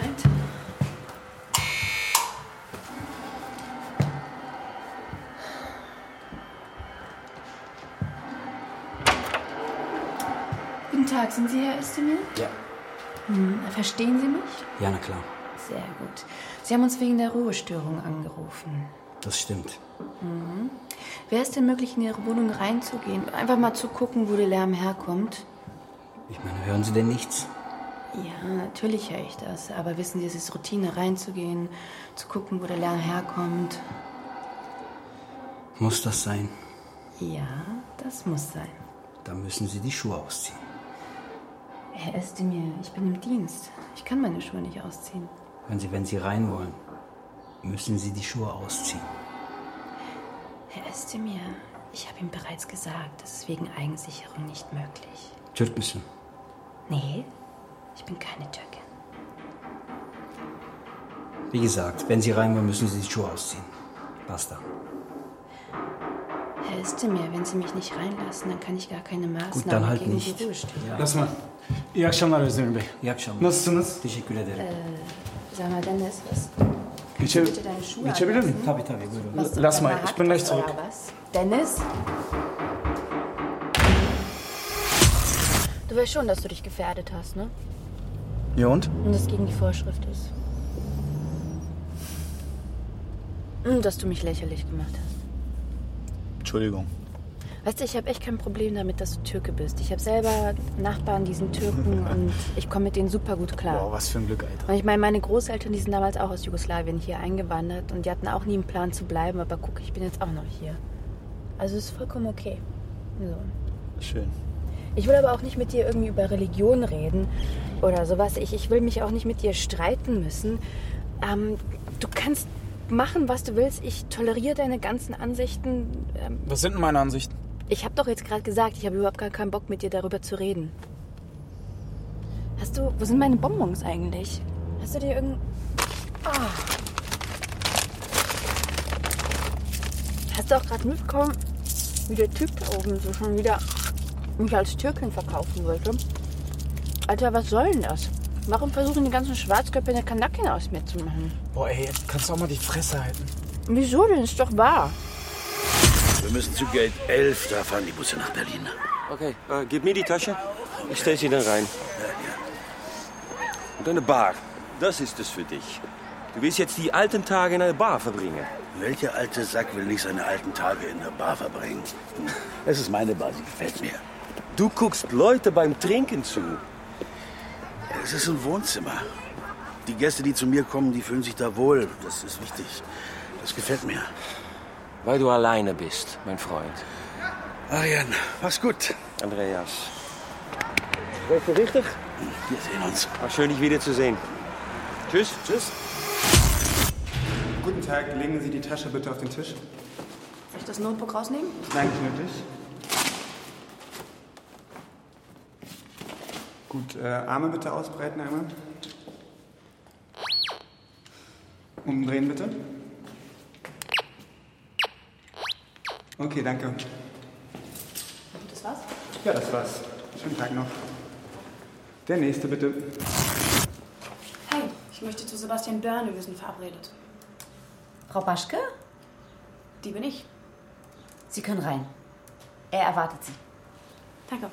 S3: Guten Tag, sind Sie Herr Özdemir?
S5: Ja.
S3: Verstehen Sie mich?
S5: Ja, na klar.
S3: Sehr gut. Sie haben uns wegen der Ruhestörung angerufen.
S5: Das stimmt.
S3: Mhm. Wäre es denn möglich, in Ihre Wohnung reinzugehen? Einfach mal zu gucken, wo der Lärm herkommt?
S5: Ich meine, hören Sie denn nichts?
S3: Ja, natürlich höre ich das. Aber wissen Sie, es ist Routine, reinzugehen, zu gucken, wo der Lärm herkommt.
S5: Muss das sein?
S3: Ja, das muss sein.
S5: Dann müssen Sie die Schuhe ausziehen.
S3: Herr Özdemir, ich bin im Dienst. Ich kann meine Schuhe nicht ausziehen.
S5: Wenn Sie rein wollen, müssen Sie die Schuhe ausziehen.
S3: Herr Özdemir, ich habe ihm bereits gesagt, das ist wegen Eigensicherung nicht möglich.
S5: Türk müssen.
S3: Nee, ich bin keine Türkin.
S5: Wie gesagt, wenn Sie rein wollen, müssen Sie die Schuhe ausziehen. Basta.
S3: Herr Özdemir, wenn Sie mich nicht reinlassen, dann kann ich gar keine Maßnahmen
S5: Gut, dann halt
S3: gegen
S5: nicht.
S3: die Ruhestörung.
S8: Lass mal. İyi akşamlar Özdemir Bey.
S5: İyi akşamlar.
S8: Nasılsınız?
S5: Teşekkür ederim.
S3: Sag mal, Dennis, was?
S8: Geçebilir miyim?
S5: Tabii tabii, buyurun.
S3: Was du
S8: Lass mal,
S3: verhackt
S8: ich bin gleich
S3: hast,
S8: zurück.
S3: oder was? Dennis? Du weißt schon, dass du dich gefährdet hast, ne?
S8: Ja und?
S3: Und das gegen die Vorschrift ist. Und dass du mich lächerlich gemacht hast.
S8: Entschuldigung.
S3: Weißt du, ich habe echt kein Problem damit, dass du Türke bist. Ich habe selber Nachbarn, die sind Türken und ich komme mit denen super gut klar.
S8: Wow, was für ein Glück, Alter.
S3: Und ich meine, meine Großeltern, die sind damals auch aus Jugoslawien hier eingewandert und die hatten auch nie einen Plan zu bleiben, aber guck, ich bin jetzt auch noch hier. Also ist vollkommen okay. So.
S8: Schön.
S3: Ich will aber auch nicht mit dir irgendwie über Religion reden oder sowas. Ich will mich auch nicht mit dir streiten müssen. Du kannst machen, was du willst. Ich toleriere deine ganzen Ansichten.
S8: Was sind denn meine Ansichten?
S3: Ich habe doch jetzt gerade gesagt, ich habe überhaupt gar keinen Bock, mit dir darüber zu reden. Wo sind meine Bonbons eigentlich? Hast du dir Hast du auch gerade mitbekommen, wie der Typ da oben so schon wieder mich als Türkin verkaufen wollte? Alter, was soll denn das? Warum versuchen die ganzen Schwarzköpfe eine Kanakin aus mir zu machen?
S8: Boah, ey, jetzt kannst du auch mal die Fresse halten.
S3: Wieso denn? Ist doch wahr.
S16: Wir müssen zu Gate 11, da fahren die Busse nach Berlin.
S20: Okay, gib mir die Tasche. Ich stell sie dann rein. Und eine Bar, das ist es für dich. Du willst jetzt die alten Tage in einer Bar verbringen.
S16: Welcher alte Sack will nicht seine alten Tage in der Bar verbringen? Es ist meine Bar, sie gefällt mir.
S20: Du guckst Leute beim Trinken zu.
S16: Es ist ein Wohnzimmer. Die Gäste, die zu mir kommen, die fühlen sich da wohl. Das ist wichtig. Das gefällt mir.
S20: Weil du alleine bist, mein Freund.
S16: Arjan, mach's gut.
S20: Andreas. Weißt du richtig?
S16: Wir sehen uns.
S20: War schön, dich wiederzusehen. Tschüss.
S16: Tschüss.
S21: Guten Tag, legen Sie die Tasche bitte auf den Tisch.
S3: Soll ich das Notebook rausnehmen?
S21: Nein, nicht nötig. Gut, Arme bitte ausbreiten einmal. Umdrehen bitte. Okay, danke.
S3: Das war's?
S21: Ja, das war's. Schönen Tag noch. Der nächste bitte.
S7: Hey, ich möchte zu Sebastian Börne, wir sind verabredet.
S11: Frau Baschke?
S7: Die bin ich.
S11: Sie können rein. Er erwartet Sie.
S7: Danke.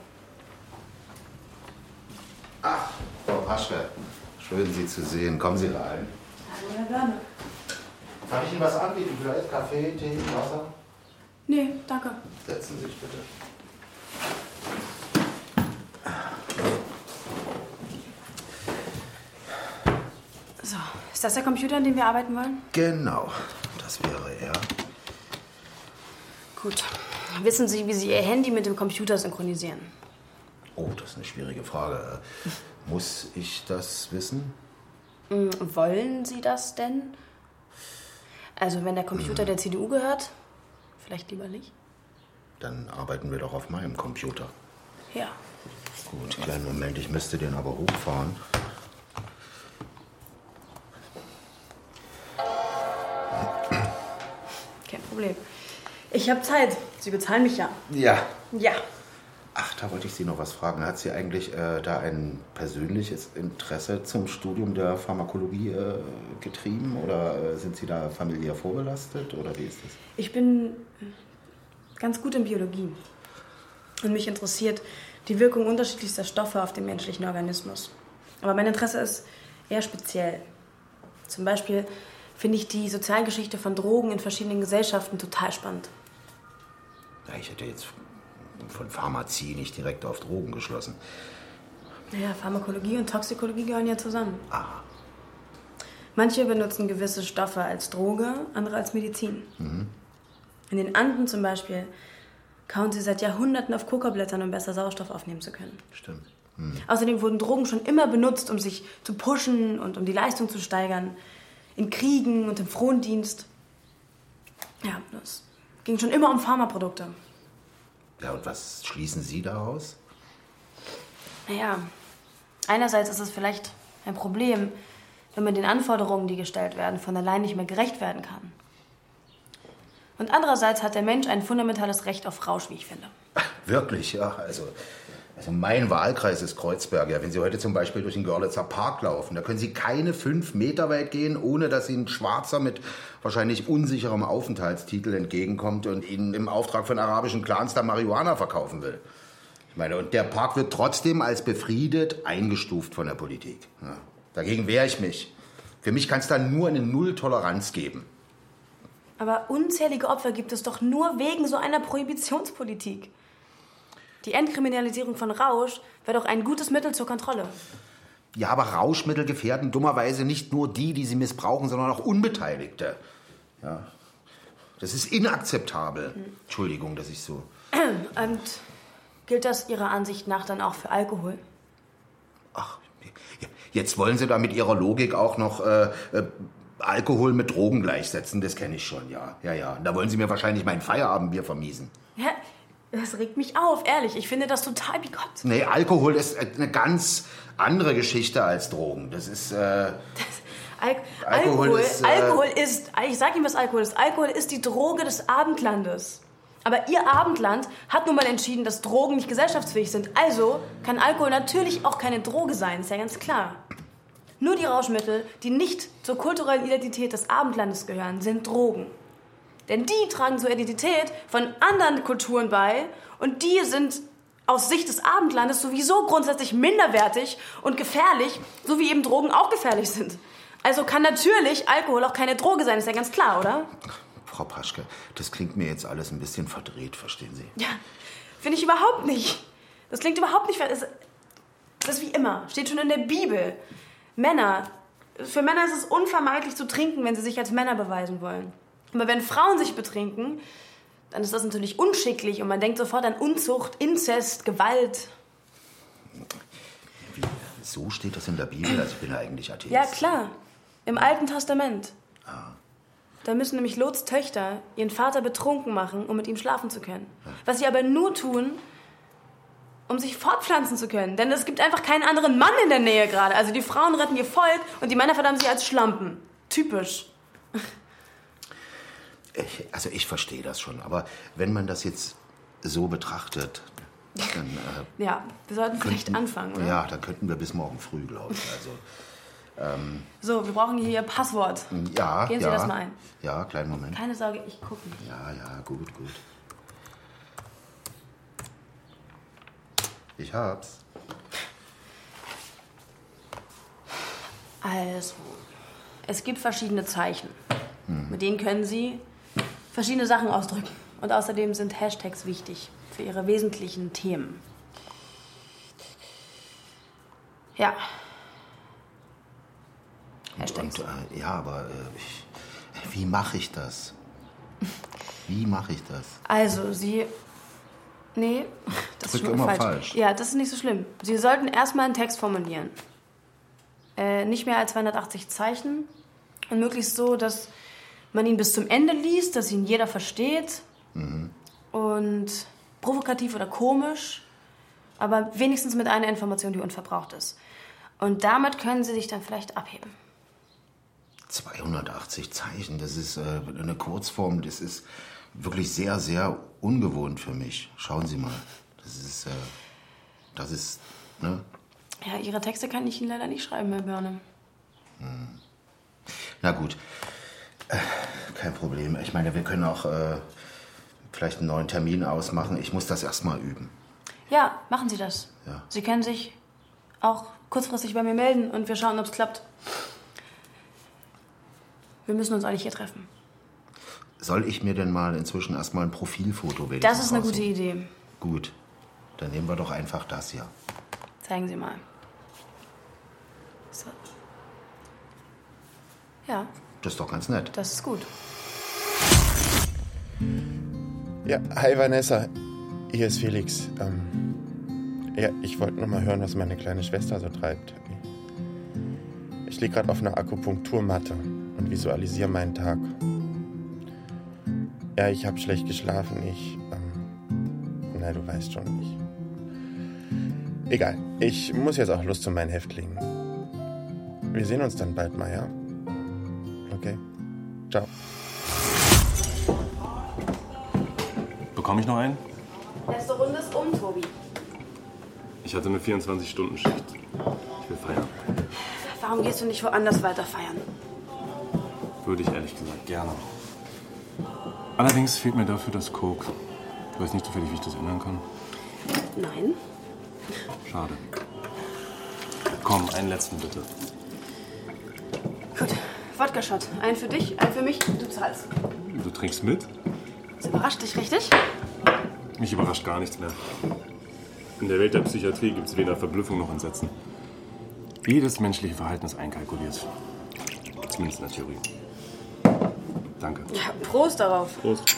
S19: Ach, Frau Paschke, schön Sie zu sehen. Kommen Sie rein.
S7: Hallo, Herr Börne.
S19: Kann ich Ihnen was anbieten? Vielleicht Kaffee, Tee, Wasser?
S7: Nee, danke.
S19: Setzen Sie sich bitte.
S3: So,
S7: Ist das der Computer, an dem wir arbeiten wollen?
S19: Genau, das wäre er.
S7: Gut. Wissen Sie, wie Sie Ihr Handy mit dem Computer synchronisieren?
S19: Oh, das ist eine schwierige Frage. Muss ich das wissen?
S7: Wollen Sie das denn? Also wenn der Computer der CDU gehört, vielleicht lieber nicht?
S19: Dann arbeiten wir doch auf meinem Computer.
S7: Ja.
S19: Gut, kleinen Moment, ich müsste den aber hochfahren.
S7: Kein Problem. Ich habe Zeit. Sie bezahlen mich ja.
S19: Ja.
S7: Ja.
S19: Ach, da wollte ich Sie noch was fragen. Hat Sie eigentlich da ein persönliches Interesse zum Studium der Pharmakologie getrieben? Oder sind Sie da familiär vorbelastet? Oder wie ist das?
S7: Ich bin ganz gut in Biologie. Und mich interessiert die Wirkung unterschiedlichster Stoffe auf den menschlichen Organismus. Aber mein Interesse ist eher speziell. Zum Beispiel finde ich die Sozialgeschichte von Drogen in verschiedenen Gesellschaften total spannend.
S19: Ja, ich hätte jetzt von Pharmazie nicht direkt auf Drogen geschlossen.
S7: Naja, Pharmakologie und Toxikologie gehören ja zusammen. Manche benutzen gewisse Stoffe als Droge, andere als Medizin. In den Anden zum Beispiel kauen sie seit Jahrhunderten auf Kokablättern, um besser Sauerstoff aufnehmen zu können.
S19: Stimmt.
S7: Außerdem wurden Drogen schon immer benutzt, um sich zu pushen und um die Leistung zu steigern. In Kriegen und im Frondienst. Ja, das ging schon immer um Pharmaprodukte.
S19: Ja, und was schließen Sie daraus?
S7: Naja, einerseits ist es vielleicht ein Problem, wenn man den Anforderungen, die gestellt werden, von allein nicht mehr gerecht werden kann. Und andererseits hat der Mensch ein fundamentales Recht auf Rausch, wie ich finde.
S19: Wirklich, ja. Also mein Wahlkreis ist Kreuzberg. Ja, wenn Sie heute zum Beispiel durch den Görlitzer Park laufen, da können Sie keine 5 Meter weit gehen, ohne dass Ihnen ein Schwarzer mit wahrscheinlich unsicherem Aufenthaltstitel entgegenkommt und Ihnen im Auftrag von arabischen Clans da Marihuana verkaufen will. Ich meine, und der Park wird trotzdem als befriedet eingestuft von der Politik. Ja, dagegen wehre ich mich. Für mich kann es da nur eine Null-Toleranz geben.
S7: Aber unzählige Opfer gibt es doch nur wegen so einer Prohibitionspolitik. Die Entkriminalisierung von Rausch wäre doch ein gutes Mittel zur Kontrolle.
S19: Ja, aber Rauschmittel gefährden dummerweise nicht nur die sie missbrauchen, sondern auch Unbeteiligte. Ja, das ist inakzeptabel. Entschuldigung, dass ich so...
S7: Und gilt das Ihrer Ansicht nach dann auch für Alkohol?
S19: Jetzt wollen Sie da mit Ihrer Logik auch noch Alkohol mit Drogen gleichsetzen. Das kenne ich schon, ja. Ja. Da wollen Sie mir wahrscheinlich mein Feierabendbier vermiesen.
S7: Ja, das regt mich auf, ehrlich. Ich finde das total bigott.
S19: Nee, Alkohol ist eine ganz andere Geschichte als Drogen. Das ist...
S7: Alkohol ist... Ich sag Ihnen, was Alkohol ist. Alkohol ist die Droge des Abendlandes. Aber Ihr Abendland hat nun mal entschieden, dass Drogen nicht gesellschaftsfähig sind. Also kann Alkohol natürlich auch keine Droge sein. Ist ja ganz klar. Nur die Rauschmittel, die nicht zur kulturellen Identität des Abendlandes gehören, sind Drogen. Denn die tragen zur Identität von anderen Kulturen bei und die sind aus Sicht des Abendlandes sowieso grundsätzlich minderwertig und gefährlich, so wie eben Drogen auch gefährlich sind. Also kann natürlich Alkohol auch keine Droge sein, ist ja ganz klar, oder?
S19: Frau Paschke, das klingt mir jetzt alles ein bisschen verdreht, verstehen Sie?
S7: Ja, finde ich überhaupt nicht. Das klingt überhaupt nicht... Das ist wie immer, steht schon in der Bibel. Für Männer ist es unvermeidlich zu trinken, wenn sie sich als Männer beweisen wollen. Aber wenn Frauen sich betrinken, dann ist das natürlich unschicklich und man denkt sofort an Unzucht, Inzest, Gewalt.
S19: So steht das in der Bibel, also ich bin ja eigentlich Atheist.
S7: Ja, klar. Im Alten Testament. Da müssen nämlich Lots Töchter ihren Vater betrunken machen, um mit ihm schlafen zu können. Was sie aber nur tun, um sich fortpflanzen zu können. Denn es gibt einfach keinen anderen Mann in der Nähe gerade. Also die Frauen retten ihr Volk und die Männer verdammen sie als Schlampen. Typisch.
S19: Ich verstehe das schon, aber wenn man das jetzt so betrachtet, dann...
S7: Ja, wir sollten vielleicht anfangen, oder?
S19: Ja, dann könnten wir bis morgen früh, glaube ich. Also,
S7: so, wir brauchen hier Ihr Passwort.
S19: Ja,
S7: Gehen Sie das mal ein.
S19: Ja, kleinen Moment.
S7: Keine Sorge, ich gucke nicht.
S19: Ja, gut. Ich hab's.
S7: Also, es gibt verschiedene Zeichen. Mit denen können Sie verschiedene Sachen ausdrücken. Und außerdem sind Hashtags wichtig für Ihre wesentlichen Themen. Ja.
S3: Hashtags.
S19: Ja, aber wie mache ich das? Wie mache ich das?
S3: Also, Nee, das ist schon mal falsch. Ja, das ist nicht so schlimm. Sie sollten erstmal einen Text formulieren. Nicht mehr als 280 Zeichen. Und möglichst so, dass man ihn bis zum Ende liest, dass ihn jeder versteht.
S19: Mhm.
S3: Und provokativ oder komisch, aber wenigstens mit einer Information, die unverbraucht ist. Und damit können Sie sich dann vielleicht abheben.
S19: 280 Zeichen, das ist eine Kurzform, das ist wirklich sehr, sehr ungewohnt für mich. Schauen Sie mal, das ist, ne?
S3: Ja, Ihre Texte kann ich Ihnen leider nicht schreiben, Herr Börne.
S19: Na gut, kein Problem. Ich meine, wir können auch vielleicht einen neuen Termin ausmachen. Ich muss das erstmal üben.
S3: Ja, machen Sie das.
S19: Ja.
S3: Sie können sich auch kurzfristig bei mir melden und wir schauen, ob es klappt. Wir müssen uns eigentlich hier treffen.
S19: Soll ich mir denn mal inzwischen erstmal ein Profilfoto wählen?
S3: Das ist eine gute Idee.
S19: Gut, dann nehmen wir doch einfach das hier.
S3: Zeigen Sie mal. So. Ja,
S19: Das ist doch ganz nett.
S3: das ist gut.
S1: Ja, hi Vanessa, hier ist Felix. Ja, ich wollte noch mal hören, was meine kleine Schwester so treibt. Ich liege gerade auf einer Akupunkturmatte und visualisiere meinen Tag. Ja, ich habe schlecht geschlafen. Na, du weißt schon, Egal, ich muss jetzt auch los zu meinen Häftlingen. Wir sehen uns dann bald mal, ja? Okay, ciao.
S9: Bekomme ich noch einen?
S3: Letzte Runde ist um, Tobi.
S9: Ich hatte eine 24-Stunden-Schicht. Ich will feiern.
S3: Warum gehst du nicht woanders weiter feiern?
S9: Würde ich ehrlich gesagt gerne. Allerdings fehlt mir dafür das Coke. Ich weiß nicht zufällig, wie ich das ändern kann.
S3: Nein.
S9: Schade. Komm, einen letzten bitte.
S3: Gut, Wodka-Shot. Einen für dich, einen für mich. Du zahlst.
S9: Du trinkst mit?
S3: Das überrascht dich, richtig?
S9: Mich überrascht gar nichts mehr. In der Welt der Psychiatrie gibt es weder Verblüffung noch Entsetzen. Jedes menschliche Verhalten ist einkalkuliert. Zumindest in der Theorie. Danke.
S3: Ja, Prost darauf.
S9: Prost.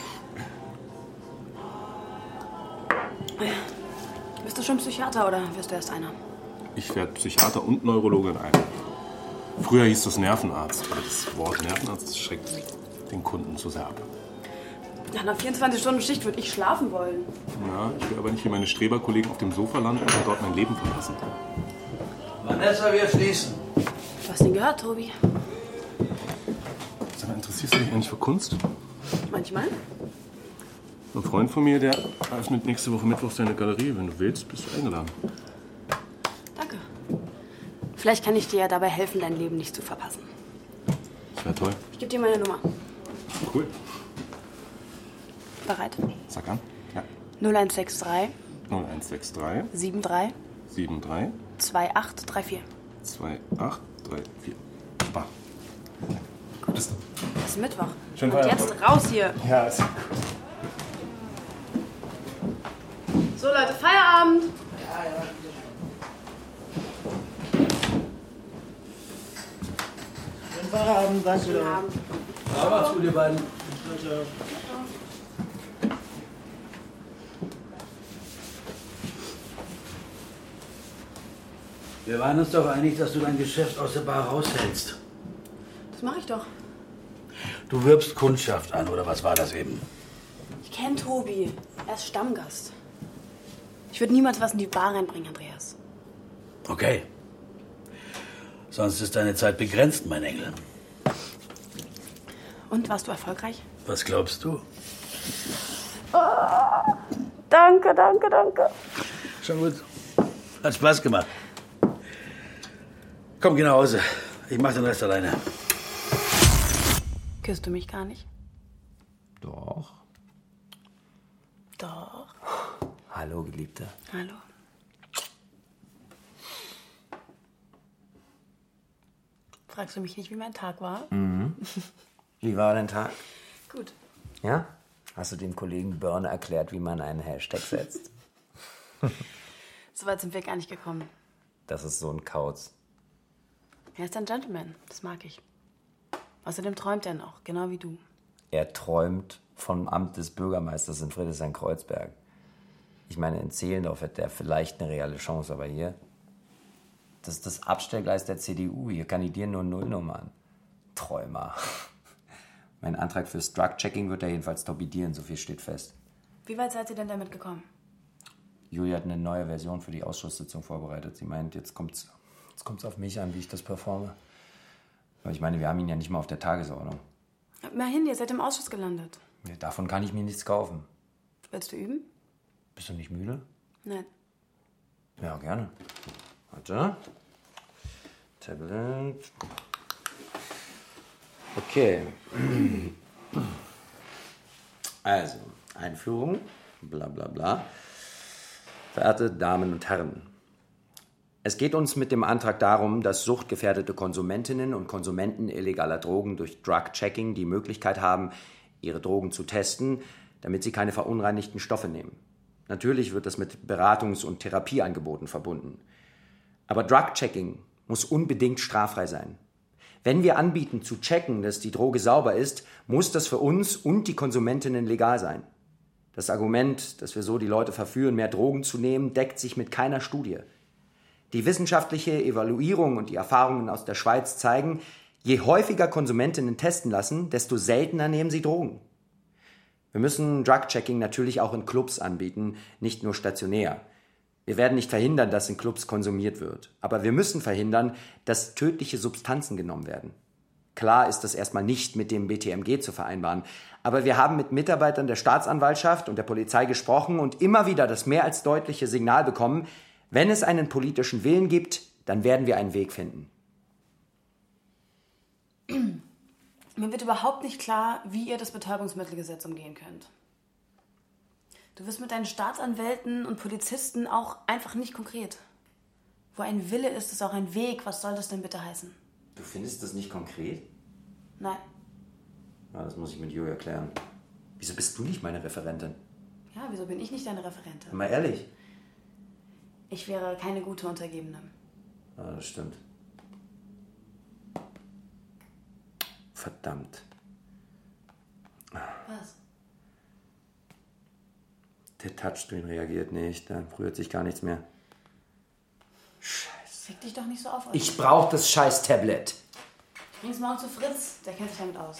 S3: Bist du schon Psychiater oder wirst du erst einer?
S9: Ich werde Psychiater und Neurologe in einem. Früher hieß das Nervenarzt, aber das Wort Nervenarzt schreckt den Kunden zu sehr ab.
S3: Nach einer 24-Stunden-Schicht würde ich schlafen wollen.
S9: Ja, ich will aber nicht wie meine Streberkollegen auf dem Sofa landen und dort mein Leben verpassen.
S16: Vanessa, wir schließen.
S3: Du hast ihn gehört, Tobi.
S9: Sag mal, interessierst du dich eigentlich für Kunst?
S3: Manchmal.
S9: Ein Freund von mir, der eröffnet nächste Woche Mittwoch seine Galerie. Wenn du willst, bist du eingeladen.
S3: Danke. Vielleicht kann ich dir ja dabei helfen, dein Leben nicht zu verpassen.
S9: Das wäre toll.
S3: Ich gebe dir meine Nummer.
S9: Cool.
S3: Bereit?
S9: Sag an. Ja.
S3: 0163
S9: 0163
S3: 73
S9: 73
S3: 2834.
S9: 2834. Super. Gut.
S3: Es ist Mittwoch.
S9: Schönen
S3: Und
S9: Feierabend.
S3: jetzt raus hier.
S9: Ja, ist gut.
S3: So, Leute, Feierabend.
S16: Schönen Feierabend, danke.
S3: Schönen Abend.
S16: Ja, macht's gut, ihr beiden. Wir waren uns doch einig, dass du dein Geschäft aus der Bar raushältst.
S3: Das mache ich doch.
S16: Du wirbst Kundschaft an, oder was war das eben?
S3: Ich kenne Tobi. Er ist Stammgast. Ich würde niemals was in die Bar reinbringen, Andreas.
S16: Okay. Sonst ist deine Zeit begrenzt, mein Engel.
S3: Und, warst du erfolgreich?
S16: Was glaubst du?
S3: Oh, danke, danke, danke.
S16: Schon gut. Hat Spaß gemacht. Komm, geh nach Hause. Ich mach den Rest alleine.
S3: Küsst du mich gar nicht?
S5: Doch.
S3: Doch.
S5: Hallo, Geliebte.
S3: Hallo. Fragst du mich nicht, wie mein Tag war?
S5: Mhm. Wie war dein Tag?
S3: Gut.
S5: Ja? Hast du dem Kollegen Börne erklärt, wie man einen Hashtag setzt?
S3: So weit sind wir gar nicht gekommen.
S5: Das ist so ein Kauz.
S3: Er ist ein Gentleman, das mag ich. Außerdem träumt er noch, genau wie du.
S5: Er träumt vom Amt des Bürgermeisters in Friedrichshain-Kreuzberg. Ich meine, in Zehlendorf hätte er vielleicht eine reale Chance, aber hier... Das ist das Abstellgleis der CDU. Hier kandidieren nur Nullnummern. Träumer. Mein Antrag fürs Drug-Checking wird er jedenfalls torpedieren, so viel steht fest.
S3: Wie weit seid ihr denn damit gekommen?
S5: Julia hat eine neue Version für die Ausschusssitzung vorbereitet. Sie meint, jetzt kommt's auf mich an, wie ich das performe. Aber ich meine, wir haben ihn ja nicht mal auf der Tagesordnung.
S3: Immerhin, ihr seid im Ausschuss gelandet.
S5: Ja, davon kann ich mir nichts kaufen.
S3: Willst du üben?
S5: Bist du nicht müde?
S3: Nein.
S5: Ja, gerne. Warte. Tablet. Okay. Also, Einführung. Bla bla bla. Verehrte Damen und Herren. Es geht uns mit dem Antrag darum, dass suchtgefährdete Konsumentinnen und Konsumenten illegaler Drogen durch Drug-Checking die Möglichkeit haben, ihre Drogen zu testen, damit sie keine verunreinigten Stoffe nehmen. Natürlich wird das mit Beratungs- und Therapieangeboten verbunden. Aber Drug-Checking muss unbedingt straffrei sein. Wenn wir anbieten zu checken, dass die Droge sauber ist, muss das für uns und die Konsumentinnen legal sein. Das Argument, dass wir so die Leute verführen, mehr Drogen zu nehmen, deckt sich mit keiner Studie. Die wissenschaftliche Evaluierung und die Erfahrungen aus der Schweiz zeigen, je häufiger Konsumentinnen testen lassen, desto seltener nehmen sie Drogen. Wir müssen Drug-Checking natürlich auch in Clubs anbieten, nicht nur stationär. Wir werden nicht verhindern, dass in Clubs konsumiert wird. Aber wir müssen verhindern, dass tödliche Substanzen genommen werden. Klar ist das erstmal nicht mit dem BTMG zu vereinbaren. Aber wir haben mit Mitarbeitern der Staatsanwaltschaft und der Polizei gesprochen und immer wieder das mehr als deutliche Signal bekommen, wenn es einen politischen Willen gibt, dann werden wir einen Weg finden.
S3: Mir wird überhaupt nicht klar, wie ihr das Betäubungsmittelgesetz umgehen könnt. Du wirst mit deinen Staatsanwälten und Polizisten auch einfach nicht konkret. Wo ein Wille ist, ist auch ein Weg. Was soll das denn bitte heißen?
S5: Du findest das nicht konkret?
S3: Nein.
S5: Ja, das muss ich mit Julia klären. Wieso bist du nicht meine Referentin?
S3: Ja, wieso bin ich nicht deine Referentin?
S5: Mal ehrlich.
S3: Ich wäre keine gute Untergebene.
S5: Ja, das stimmt. Verdammt.
S3: Was?
S5: Der Touchscreen reagiert nicht, da rührt sich gar nichts mehr. Scheiße.
S3: Fick dich doch nicht so auf.
S5: Ich brauch das scheiß Tablet.
S3: Ich bring's morgen zu Fritz, der kennt sich damit aus.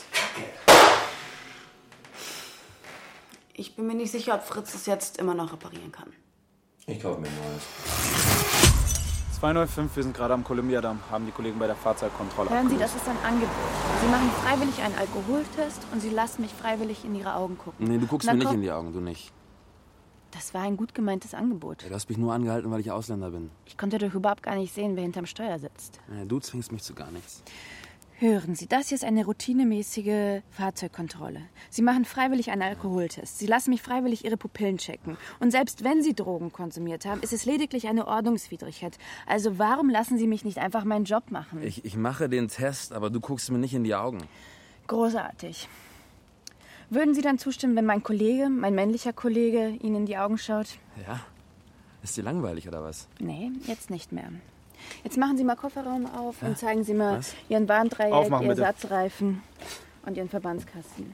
S3: Ich bin mir nicht sicher, ob Fritz es jetzt immer noch reparieren kann.
S5: Ich kaufe mir ein neues.
S2: 205, wir sind gerade am Kolumbiadamm, haben die Kollegen bei der Fahrzeugkontrolle
S12: Hören Sie,
S2: abgelöst.
S12: das ist ein Angebot. Sie machen freiwillig einen Alkoholtest und Sie lassen mich freiwillig in Ihre Augen gucken.
S14: Nee, du guckst
S12: Na,
S14: mir nicht
S12: komm.
S14: in die Augen, du nicht.
S12: Das war ein gut gemeintes Angebot.
S14: Ja, du hast mich nur angehalten, weil ich Ausländer bin.
S12: Ich konnte doch überhaupt gar nicht sehen, wer hinterm Steuer sitzt.
S14: Ja, du zwingst mich zu gar nichts.
S12: Hören Sie, das hier ist eine routinemäßige Fahrzeugkontrolle. Sie machen freiwillig einen Alkoholtest. Sie lassen mich freiwillig Ihre Pupillen checken. Und selbst wenn Sie Drogen konsumiert haben, ist es lediglich eine Ordnungswidrigkeit. Also warum lassen Sie mich nicht einfach meinen Job machen?
S14: Ich mache den Test, aber du guckst mir nicht in die Augen.
S12: Großartig. Würden Sie dann zustimmen, wenn mein Kollege, mein männlicher Kollege, Ihnen in die Augen schaut?
S14: Ja? Ist dir langweilig oder was?
S12: Nee, jetzt nicht mehr. Jetzt machen Sie mal Kofferraum auf und zeigen Sie mir
S14: Was?
S12: Ihren Warndreieck,
S2: Aufmachen,
S12: Ihr
S2: bitte.
S12: Satzreifen und Ihren Verbandskasten.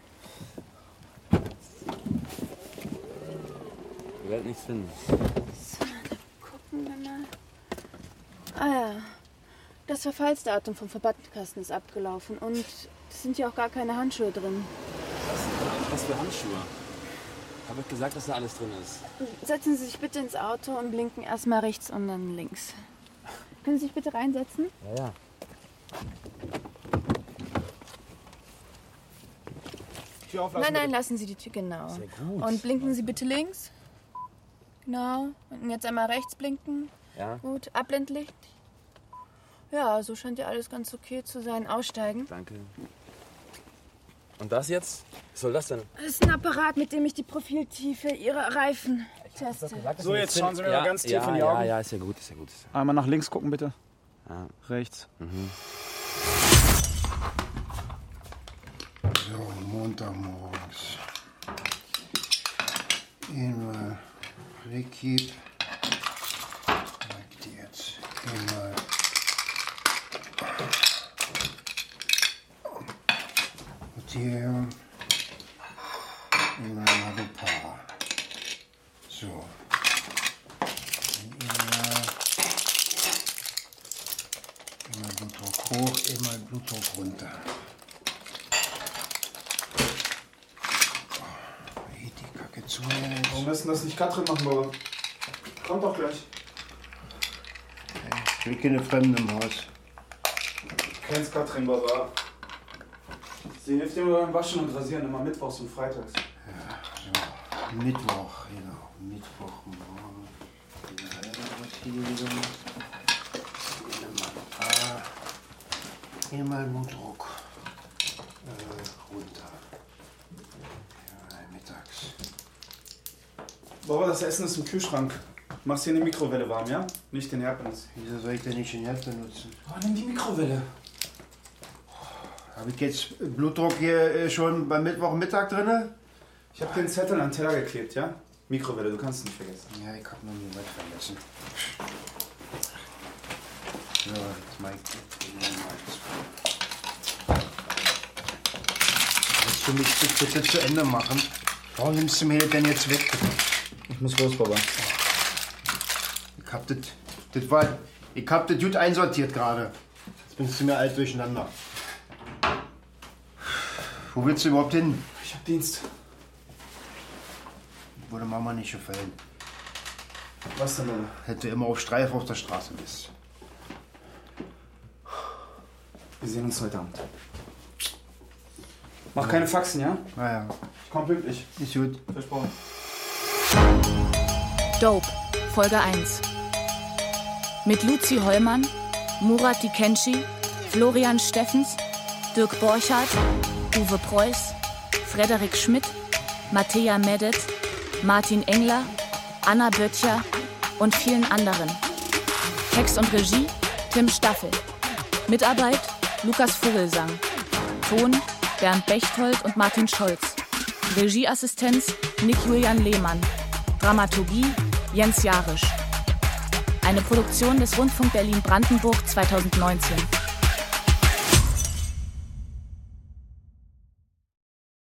S14: Ich werde nichts finden.
S12: Gucken wir mal. Ah ja, das Verfallsdatum vom Verbandskasten ist abgelaufen und es sind ja auch gar keine Handschuhe drin.
S14: Was für Handschuhe? Hab ich gesagt, dass da alles drin ist.
S12: Setzen Sie sich bitte ins Auto und blinken erstmal rechts und dann links. Können Sie sich bitte reinsetzen?
S14: Ja, ja.
S2: Tür auflassen,
S12: Nein,
S2: bitte.
S12: lassen Sie die Tür, genau.
S14: Sehr gut.
S12: Und blinken Sie bitte links. Genau. Und jetzt einmal rechts blinken.
S14: Ja.
S12: Gut. Abblendlicht. Ja, so scheint ja alles ganz okay zu sein. Aussteigen.
S14: Danke. Und das jetzt? Was soll das denn?
S12: Das ist ein Apparat, mit dem ich die Profiltiefe Ihrer Reifen teste.
S2: So, jetzt schauen Sie mir mal ganz tief in die Augen.
S14: Ja, ist ja gut, ist ja gut.
S2: Einmal nach links gucken, bitte.
S14: Ja.
S2: Rechts.
S14: Mhm.
S6: So, Montagmorgens. Einmal Rekip. Die jetzt einmal hier. Immer Madopar. So. Immer Blutdruck hoch, immer Blutdruck runter. Wie die Kacke zu jetzt.
S13: Warum müssen das nicht Katrin machen, Baba? Kommt doch gleich.
S6: Ich will keine Fremden im Haus.
S13: Du kennst Katrin, Baba. Sie hilft dir beim Waschen und Rasieren immer mittwochs und freitags.
S6: Ja, Mittwoch, genau. Mittwochmorgen. Immer Blutdruck. Runter. Ja, mittags.
S13: Baba, das Essen ist im Kühlschrank. Machst hier eine Mikrowelle warm, ja? Nicht den Herd benutzen.
S6: Wieso soll ich denn nicht den Herd benutzen?
S13: Oh, nimm die Mikrowelle.
S6: Habe ich jetzt Blutdruck hier schon beim Mittwochmittag drin?
S13: Ich habe den Zettel an den Teller geklebt, ja? Mikrowelle, du kannst es nicht vergessen.
S6: Ja, ich habe noch nie was vergessen. So, jetzt mal. Willst du mich bitte zu Ende machen? Warum nimmst du mir das denn jetzt weg?
S13: Ich muss los, Baba.
S6: Ich hab das gut einsortiert gerade. Jetzt bringst du mir alles durcheinander. Wo willst du überhaupt hin?
S13: Ich hab Dienst.
S6: Würde Mama nicht gefallen.
S13: Was denn, Mama?
S6: Hätte immer auf Streif auf der Straße bist.
S13: Wir sehen uns heute Abend. Mach keine Faxen, ja?
S6: Naja.
S13: Ich komm pünktlich.
S6: Ist gut.
S13: Versprochen.
S12: Dope, Folge 1. Mit Luzi Hollmann, Murat Dikenci, Florian Steffens, Dirk Borchardt, Uwe Preuß, Frederik Schmidt, Mattea Medet, Martin Engler, Anna Böttcher und vielen anderen. Text und Regie Tim Staffel. Mitarbeit Lukas Vogelsang. Ton Bernd Bechtold und Martin Scholz. Regieassistenz Nick-Julian Lehmann. Dramaturgie Jens Jarisch. Eine Produktion des Rundfunk Berlin-Brandenburg 2019.